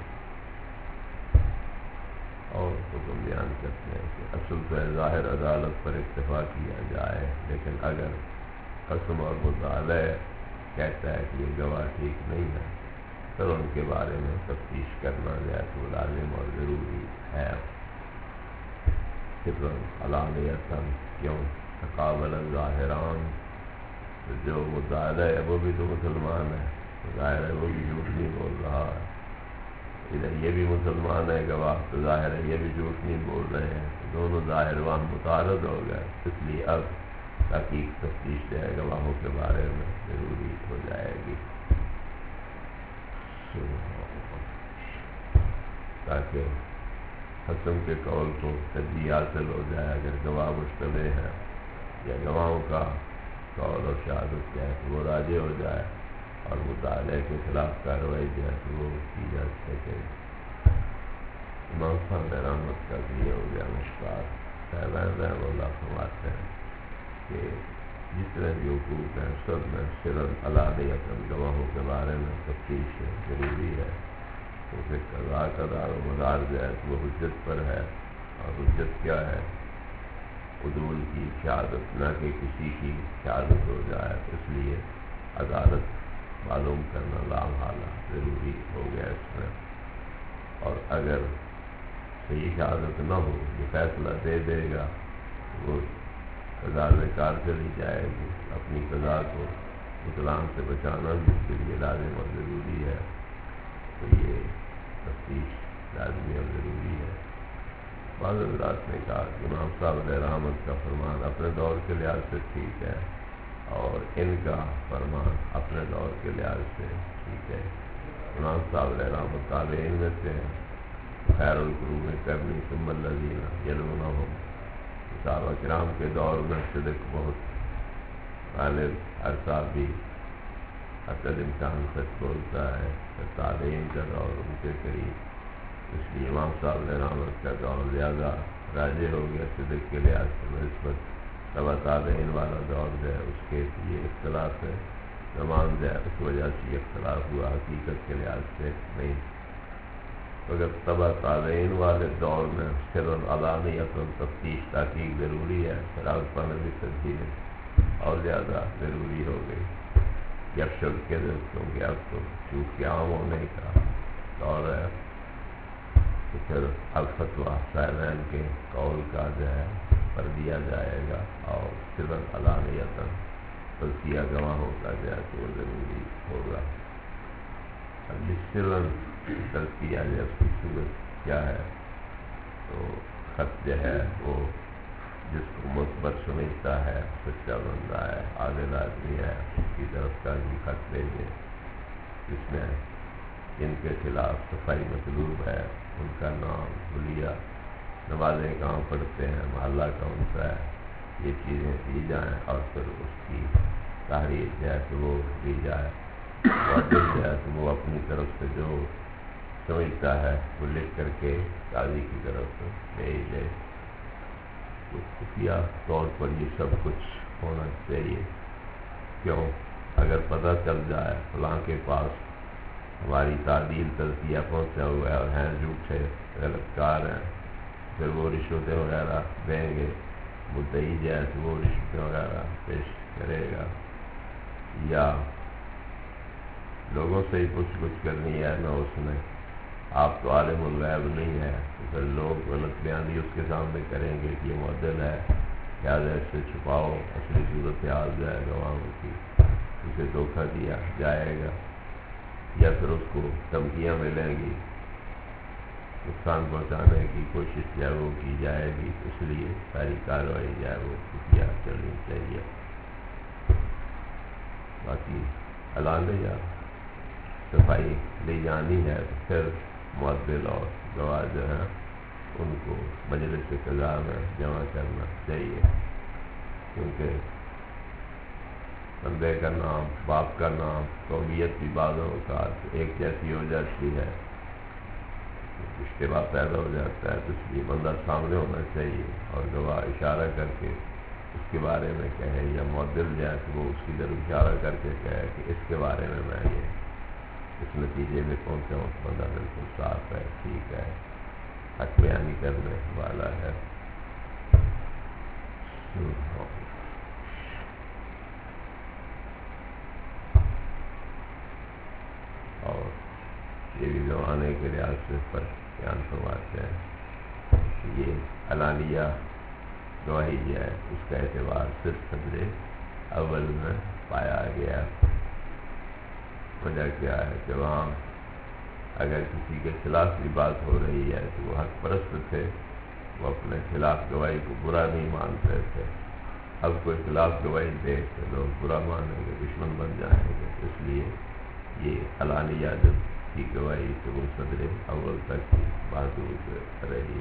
اور حکم بیان کرتے ہیں کہ اصل تو ظاہر عدالت پر اکتفا کیا جائے، لیکن اگر قسم اور مطالعہ کہتا ہے کہ یہ گواہ ٹھیک نہیں ہے، پھر ان کے بارے میں تفتیش کرنا جو ہے تو لازم اور ضروری ہے۔ علانیتاً کیوں تقابل الظاہران، جو مطالعہ ہے وہ بھی تو مسلمان ہے، ظاہر ہے وہ بھی جھوٹ نہیں بول رہا ہے، ادھر یہ بھی مسلمان ہے گواہ، تو ظاہر ہے یہ بھی جھوٹ نہیں بول رہے ہیں، دونوں ظاہر وہاں متعارض ہو گئے، اس لیے اب تحقیق تفتیش جو ہے گواہوں کے بارے میں ضروری ہو جائے گی، تاکہ حسم کے قول کو ترجیح حاصل ہو جائے۔ اگر گواہ مشتبہ ہے یا گواہوں کا قول اور شہادت ہے تو وہ راجع ہو جائے، اور مطالعے کے خلاف کارروائی جو ہے تو وہ کی جا سکے۔ امام صاحب رحمت کا بھی ہو گیا مشکار صاحبان رحم اللہ فرماتے ہیں کہ جتنے بھی حقوق ہیں سب میں صرف علانیت گواہوں کے بارے میں تفتیش ضروری ہے، کیونکہ قضاء کا دار و مدار جو ہے وہ حجت پر ہے، اور حجت کیا ہے؟ عدول کی شہادت، نہ کہ کسی کی شہادت ہو جائے، اس لیے عدالت معلوم کرنا لامحالہ ضروری ہو گیا اس میں۔ اور اگر صحیح شہادت نہ ہو، یہ فیصلہ دے دے گا، وہ قضا بیکار چلی جائے گی، اپنی قضا کو بطلان سے بچانا بھی اس کے لیے لازم اور ضروری ہے، تو یہ تفتیش لازمی اور ضروری ہے۔ بعض حضرات نے کہا کہ امام صاحب علیہ رحمت کا فرمان اپنے دور کے لحاظ سے ٹھیک ہے، اور ان کا فرمان اپنے دور کے لحاظ سے ٹھیک ہے۔ امام صاحب علیہ رحمت تابعین میں سے ہیں، خیر القرون قرنی ثم الذین یلونہم، صحابہ کرام کے دور میں صدق بہت غالب، ہر صحابی حتی انسان سچ بولتا ہے، تابعین کا دور ان کے قریب، اس لیے امام صاحب علیہ رحمت کا دور زیادہ راجع ہو گیا صدق کے لحاظ سے بنسبت تبع تابعین والا دور جو ہے اس کے یہ اختلاف ہے، زمان جو ہے اس وجہ سے یہ اختلاف ہوا، حقیقت کے لحاظ سے نہیں۔ اگر تبع تابعین والے دور میں صرف علانیت و تفتیش تحقیق ضروری ہے، پھر آپ پر بھی ترجیح اور زیادہ ضروری ہو گئی۔ یکشف کے دل، کیونکہ اب تو جھوٹ کے عام ہونے کا دور ہے، تو پھر الفتویٰ صاحبین کے قول کا جو ہے پر دیا جائے گا، اور سرن علانیتاً تزکیہ گواہوں کا جو ہے تو ضروری ہوگا۔ اب یہ سرن تزکیہ جو اس کی صورت کیا ہے؟ تو خط جو ہے وہ جس کو مثبت سمجھتا ہے، سچا بندہ ہے، عادل آدمی ہے، اس کی طرف کا بھی خط بھیجے جس میں جن کے خلاف صفائی مطلوب ہے، ان کا نام، حلیہ، نمازیں کہاں پڑھتے ہیں، محلہ کون سا ہے، یہ چیزیں دی جائیں، اور پھر اس کی تحریر جو ہے تو وہ دی جائے۔ معدل جو ہے تو وہ اپنی طرف سے جو سمجھتا ہے وہ لکھ کر کے قاضی کی طرف بھیج دے۔ تو خفیہ طور پر یہ سب کچھ ہونا چاہیے۔ کیوں؟ اگر پتہ چل جائے فلاں کے پاس ہماری تعدیل تزکیہ پہنچا ہوا ہے اور ہیں جھوٹے غلط کار ہیں، پھر وہ رشوتیں وغیرہ دیں گے، مدعی جو ہے تو وہ رشوتیں وغیرہ پیش کرے گا، یا لوگوں سے ہی پوچھ گچھ کرنی ہے نہ اس میں۔ آپ تو عالم الغیب نہیں ہے، تو پھر لوگ غلط بیانی اس کے سامنے کریں گے کہ یہ معدل ہے، لہٰذا اس سے چھپاؤ اصلی صورت حال جو ہے گواہوں کی، اسے دھوکہ دیا جائے گا، یا پھر اس کو دھمکیاں ملیں گی، نقصان پہنچانے کی کوشش جو ہے وہ کی جائے گی۔ اس لیے ساری کارروائی جو ہے وہ خفیہ چلنی چاہیے۔ باقی علانیہ صفائی لی جانی ہے تو پھر معدل اور گواہ جو ہیں ان کو مجلس قضا میں جمع کرنا چاہیے، کیونکہ بندے کا نام، باپ کا نام، قومیت کی بعض اوقات ایک جیسی ہو جاتی ہے، اشتباہ پیدا ہو جاتا ہے، تو اس لیے بندہ سامنے ہونا چاہیے اور گواہ اشارہ کر کے اس کے بارے میں کہے، یا معدل جو ہے تو وہ اس کی طرف اشارہ کر کے کہے کہ اس کے بارے میں میں یہ اس نتیجے میں پہنچا ہوں، بندہ بالکل صاف ہے، ٹھیک ہے، حق بیانی کرنے والا ہے۔ اور یہ بھی زمانے کے لحاظ سے پر بیان فرماتے ہیں کہ یہ علانیہ گواہی جو ہے اس کا اعتبار صرف صدر اول میں پایا گیا۔ وجہ کیا ہے کہ وہاں اگر کسی کے خلاف بھی بات ہو رہی ہے تو وہ حق پرست تھے، وہ اپنے خلاف گواہی کو برا نہیں مانتے تھے۔ اب کوئی خلاف گواہی دے تو لوگ برا مانیں گے، دشمن بن جائیں گے، اس لیے یہ علانیہ جب کی گواہی تو وہ صدر اول تک ہی محدود رہی۔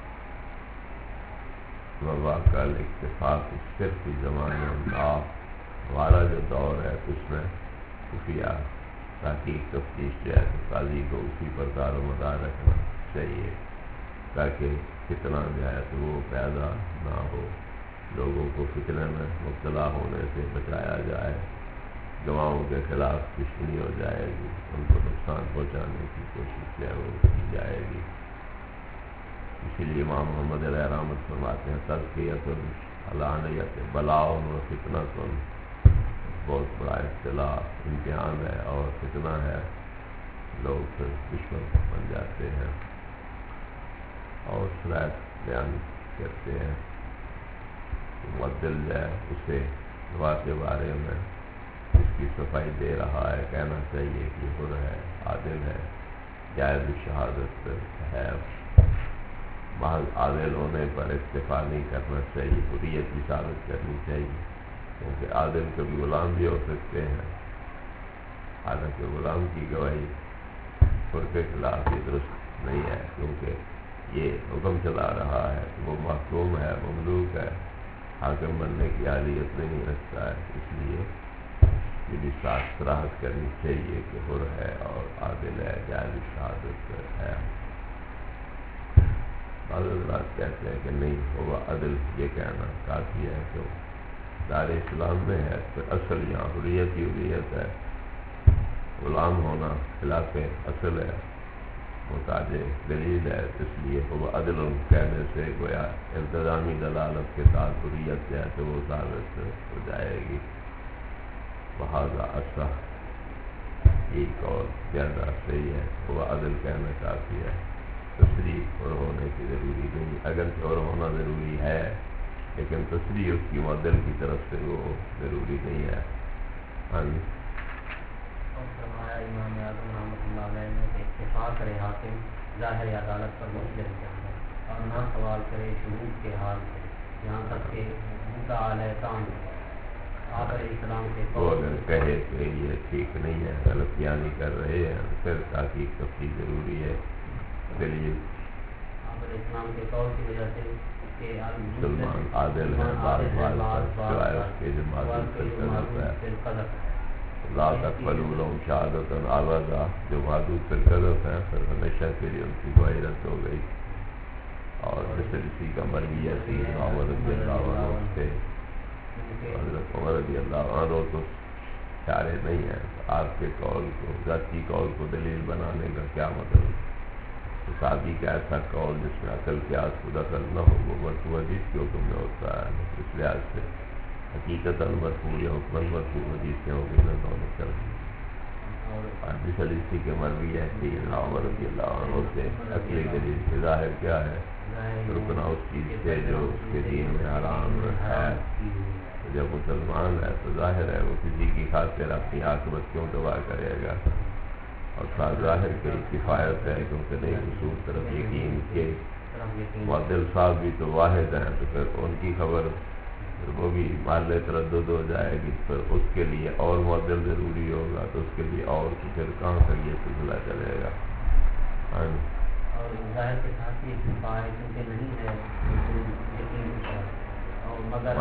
واقع اتفاق صرف زمانے ہمارا جو دور ہے اس میں خفیہ تحقیق تفتیش جو ہے تو قاضی کو اسی پر دار و مدار رکھنا چاہیے، تاکہ فتنہ جو ہے تو وہ پیدا نہ ہو، لوگوں کو فتنہ میں مبتلا ہونے سے بچایا جائے، گواہوں کے خلاف دشمنی ہو جائے گی، ان کو نقصان پہنچانے کی کوشش جو ہے وہ کی جائے گی۔ اسی لیے امام محمد علیہ رحمت فرماتے ہیں تزکیۃ العلانیۃ بلاء و فتنۃ، بہت بڑا اختلاف امتحان ہے اور فتنہ ہے، لوگ پھر دشمن بن جاتے ہیں۔ اور شرائط بیان کرتے ہیں کہ معدل جو ہے اسے گواہ کے بارے میں اس کی صفائی دے رہا ہے کہنا چاہیے کہ حر ہے، عادل ہے، جائز شہادت ہے، محض عادل ہونے پر اکتفا نہیں کرنا چاہیے، حریت کی ثابت کرنی چاہیے، کیونکہ عادل کبھی غلام بھی ہو سکتے ہیں، حالانکہ غلام کی گواہی حر کے خلاف یہ درست نہیں ہے، کیونکہ یہ حکم چلا رہا ہے کہ وہ محکوم ہے، مملوک ہے، حاکم بننے کی اہلیت نہیں رکھتا ہے، اس لیے یہ بھی صراحت کرنی چاہیے کہ حر ہے اور عادل ہے، جائز شہادت ہے۔ بعض حضرات کہتے ہیں کہ نہیں ہوگا عدل، یہ کہنا کافی ہے، تو دار اسلام میں ہے تو اصل یہاں حریت ہی حریت ہے، غلام ہونا خلاف اصل ہے، محتاج دلیل ہے، اس لیے وہ عدل کہنے سے گویا التزامی دلالت کے ساتھ حریت ہے تو وہ ثابت ہو جائے گی۔ لہٰذا اصح یہ قول زیادہ صحیح ہے، وہ عدل کہنا کافی ہے۔ تصریح اور ہونے کی ضروری نہیں، اگرچہ اور ہونا ضروری ہے لیکن تصریح اس کی معدل کی طرف سے وہ ضروری نہیں ہے۔ ہاں جی، اور فرمایا امام اعظم رحمۃ اللہ علیہ نے کہ اتفاق کرے حاکم ظاہر عدالت پر مسلم کے اندر اور نہ سوال کرے شہود کے حال سے، یہاں تک کہ موسیٰ علیہ السلام آخر اسلام کے وہ اگر کہے کہ یہ ٹھیک نہیں ہے، غلط بیانی کر رہے ہیں، پھر تحقیق تفصیل ضروری ہے۔ دلیل آخر اسلام کے قول کی وجہ سے کہ مسلمان عادل ہے، بعض سوائے اس کے جو معذور قذف ہے، لا تقبلوا لهم شہادۃ ابدا، جو معذور پر قذف ہیں پھر ہمیشہ کے لیے ان کی گواہی رد ہو گئی۔ اور جیسے اسی کا مروی ہے عمر رضی اللہ عنہ سے، حضرت عمر رضی اللہ عنہ تو چارے نہیں ہیں، آپ کے قول کو، ذاتی قول کو دلیل بنانے کا کیا مطلب؟ صحابی کا ایسا قول جس میں عقل قیاس کو دخل نہ ہو وہ مرفوع حدیث کے حکم میں ہوتا ہے، اس لحاظ سے حقیقت المرفوع یا حکم المرفوع حدیث کے حکم میں دونوں کر دی۔ اور جس حدیث کے مروی ہے کہ عمر رضی اللہ عنہ سے عقلی دلیل کے ظاہر کیا ہے؟ رکنا اس چیز سے جو اس کے دین میں حرام ہے۔ جب مسلمان ہے تو ظاہر ہے وہ کسی کی خاطر اپنی عاقبت کیوں تباہ کرے گا، اور ساتھ ظاہر کی کفایت ہے کیونکہ نہیں اصول طرف یقین کے معدل صاحب بھی تو واحد ہیں، تو پھر ان کی خبر وہ بھی محل تردد ہو جائے گی، پھر اس کے لیے اور معدل ضروری ہوگا، تو اس کے لیے اور تو پھر کہاں تک یہ سلسلہ چلے گا۔ ہاں جی، اور ظاہر کے ساتھ یہ اتفاق ہے کیونکہ نہیں ہے یقین پر، اور مگر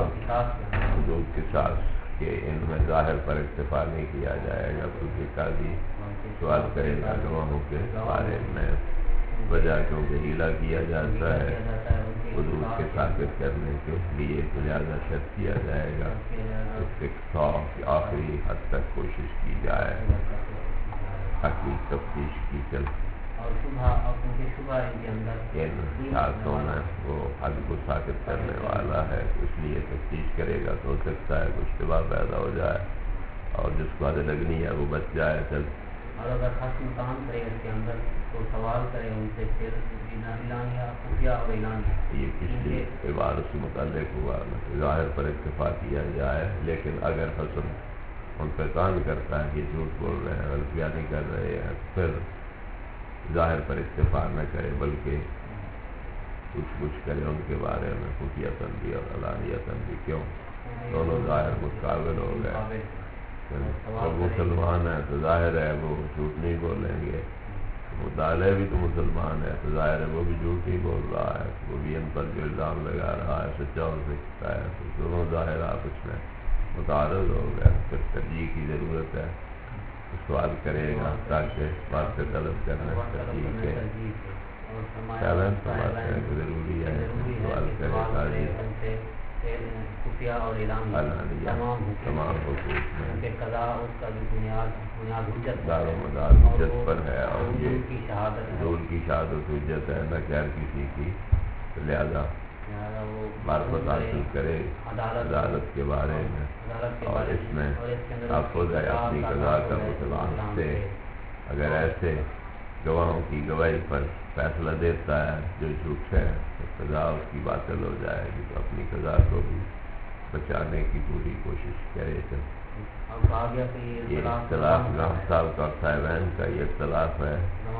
حدود کے ساتھ کہ ان میں ظاہر پر اکتفا نہیں کیا جائے گا، کیونکہ قاضی سوال کرے گا گواہوں کے بارے میں، وجہ کیونکہ ہیلا کیا جاتا ہے حدود کے ثابت کرنے کے لیے، تو لہٰذا شرط کیا جائے گا استقصاء کی آخری حد تک کوشش کی جائے، تحقیق تفتیش کی چل اور شبہ ان کے اندر ان شاعتوں میں وہ حد کو ثابت کرنے والا ہے، اس لیے تفتیش کرے گا تو ہو سکتا ہے کچھ اشتباہ پیدا ہو جائے اور جس کو حد لگنی ہے وہ بچ جائے۔ چل، اور اگر خاص کام کرے اس کے اندر تو سوال کرے ان سے، پھر اعلانیہ خفیہ اور اعلانیہ، یہ پچھلی عبارت سے متعلق ہوا کہ ظاہر پر اکتفا کیا جائے، لیکن اگر حسن ان پہ کام کرتا ہے کہ جھوٹ بول رہے ہیں، غلط بیانی کر رہے ہیں، پھر ظاہر پر اکتفا نہ کرے بلکہ کچھ کرے ان کے بارے میں خفیۃً بھی اور علانیۃً بھی، کیوں؟ دونوں ظاہر متقابل ہو گئے۔ وہ مسلمان ہے تو ظاہر ہے وہ جھوٹ نہیں بولیں گے، مدعا بھی تو مسلمان ہے تو ظاہر ہے وہ بھی جھوٹ نہیں بول رہا ہے، وہ بھی ان پر جو الزام لگا رہا ہے سچا ہو سکتا ہے، تو دونوں ظاہر آپس میں متعارض ہو گئے۔ پھر ترجیح کی ضرورت ہے، سوال کرے گا تاکہ بات سے طلب کرنے ترجیح کے چیلنج تو بات کرنے کی ضروری ہے، سوال کرے تاکہ خفیہ اور اعلانیہ تمام حقوق میں قضا اس کا جو بنیاد حجت دار و مدار حجت پر ہے، اور یہ حضور کی شہادت حجت ہے نہ غیر کسی کی، لہذا معرفت حاصل کرے عدالت کے بارے میں، اور اس میں تحفظ ہے اپنی قضا کا مسلمان سے۔ اگر ایسے گواہوں کی گواہی پر فیصلہ دیتا ہے جو جھوٹ ہے تو قضا اس کی باطل ہو جائے گی، تو اپنی قضا کو بھی بچانے کی پوری کوشش کرے۔ یہ اختلاف نام صاحب کا صاحبین کا یہ اختلاف ہے،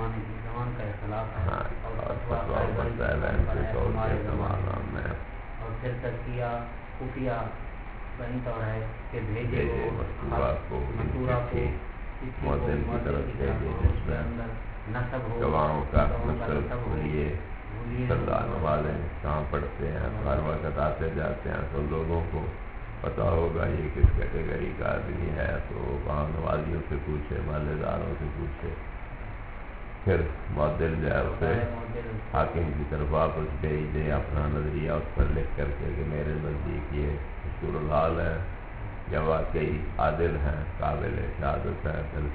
ہاں، اور فتویٰ پر صاحبین کے طور کے زمانہ میں، اور پھر تزکیہ خفیہ بہن طور ہے کہ بھیجے مستورہ کو معدل کی طرف سے جس میں گواہوں کا نسب لیے سردان والے کہاں پڑھتے ہیں، ہر وقت آتے جاتے ہیں، تو لوگوں کو پتہ ہوگا یہ کس کیٹیگری کا آدمی ہے، تو وہاں نوازیوں سے پوچھے، محلے داروں سے پوچھے، پھر معدل جو ہے اسے حاکم کی طرف واپس بھیج دے اپنا نظریہ اس پر لکھ کر کے کہ میرے نزدیک یہ مشہور الحال ہے یا واقعی عادل ہیں، قابل شہادت ہے، پھر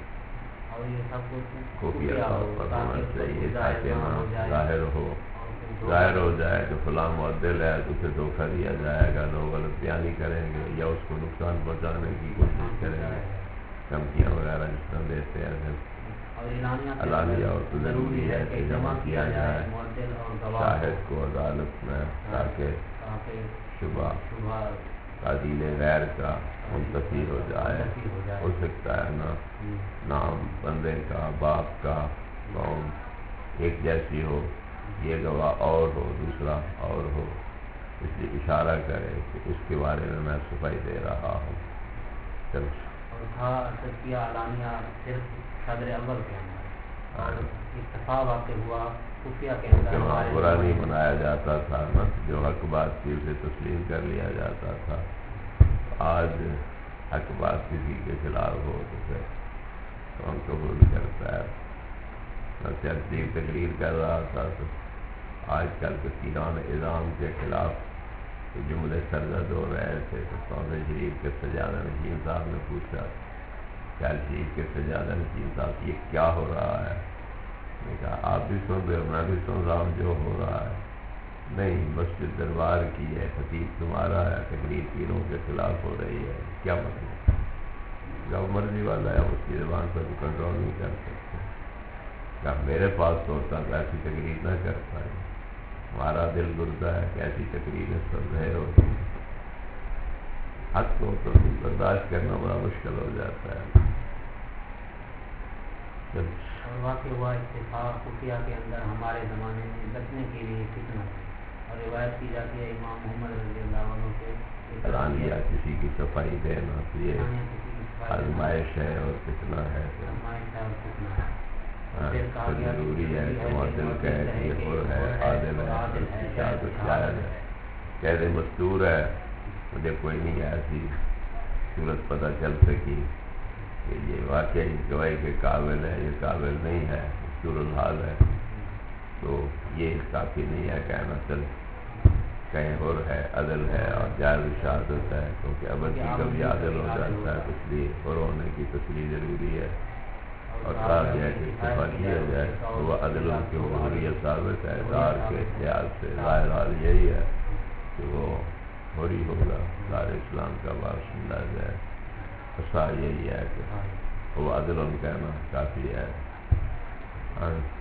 خفیہ طور پر ہونا چاہیے تاکہ نہ ظاہر ہو جائے کہ فلاں معدل ہے تو اسے دھوکہ دیا جائے گا، لوگ غلط بیانی کریں گے یا اس کو نقصان پہنچانے کی کوشش کریں گے، دھمکیاں وغیرہ جس طرح دیتے ہیں۔ اعلانیہ اور تو ضروری ہے کہ جمع کیا جائے معدل اور گواہ شاہد کو عدالت میں تاکہ شبہ تعدیل غیر کا منتفی ہو جائے. ہو سکتا ہے نا نام بندے کا، باپ کا، قوم ایک جیسی ہو، یہ گواہ اور ہو، دوسرا اور ہو، اس لیے اشارہ کرے کہ اس کے بارے میں صفائی دے رہا ہوں. چل اور تھا تزکیہ اعلانیہ صرف صدر اول کے اندر، اور اتفاق واقع ہوا خفیہ کے اندر. برا نہیں منایا جاتا تھا نا، جو حق بات تھی اسے تسلیم کر لیا جاتا تھا. آج حق بات کسی کے خلاف ہو تو پھر کون قبول کرتا ہے. میں تحقیق تقریر کر رہا تھا تو آج کل کے تیران اعظام کے خلاف جملے سرزد ہو رہے تھے تو قوم شریف کے سجادہ نشین صاحب نے پوچھا، خیال شریف کے سجادہ نشین صاحب یہ کیا ہو رہا ہے؟ میں کہا آپ بھی سن رہے ہو، میں بھی سن رہا ہوں جو ہو رہا ہے. نہیں، مسجد دربار کی ہے، خطیب تمہارا ہے، تقریر پیروں کے خلاف ہو رہی ہے. کیا مطلب؟ جو مرضی والا ہے اس کی زبان پر بھی کنٹرول نہیں کر سکتے. کیا میرے پاس تو ہوتا تو ایسی تقریر نہ کرتا ہے. ہمارا دل گردہ ہے کہ ایسی تقریر اس پر ظاہر ہوتی ہے. حق کو تو برداشت کرنا بڑا مشکل ہو جاتا ہے. اور واقع ہوا اتفاق خفیہ کے اندر ہمارے زمانے میں بچنے کے لیے فتنہ. اور روایت کی جاتی ہے امام محمد رضی اللہ عنہ سے اعلانیہ کسی کی صفائی دینا تو یہ آزمائش ہے اور فتنہ ہے. ضروری ہے کہ معدل کہے کہ یہ پر ہے، عادل ہے، اس کی شہادت جائز ہے. قید مستور ہے، مجھے کوئی نہیں ایسی صورت پتہ چل سکی کہ یہ واقعی گواہی کے قابل ہے، یہ قابل نہیں ہے، مستور الحال ہے، تو یہ کافی نہیں ہے کہنا چل کہیں اور ہے، عدل ہے اور جائز شہادت ہے. کیونکہ ابد کی کبھی عادل ہو جاتا ہے، اس لیے اور ہونے کی تصریح ضروری ہے. اور کہا گیا کہ اتفاق کیا جائے تو وہ عدل کی حضوریت ثابت ہے. دار کے لحاظ سے ظاہر حال یہی ہے کہ وہ حری ہوگا، دار اسلام کا باشندہ ہے. ایسا یہی ہے کہ وہ عدل کہنا کافی ہے.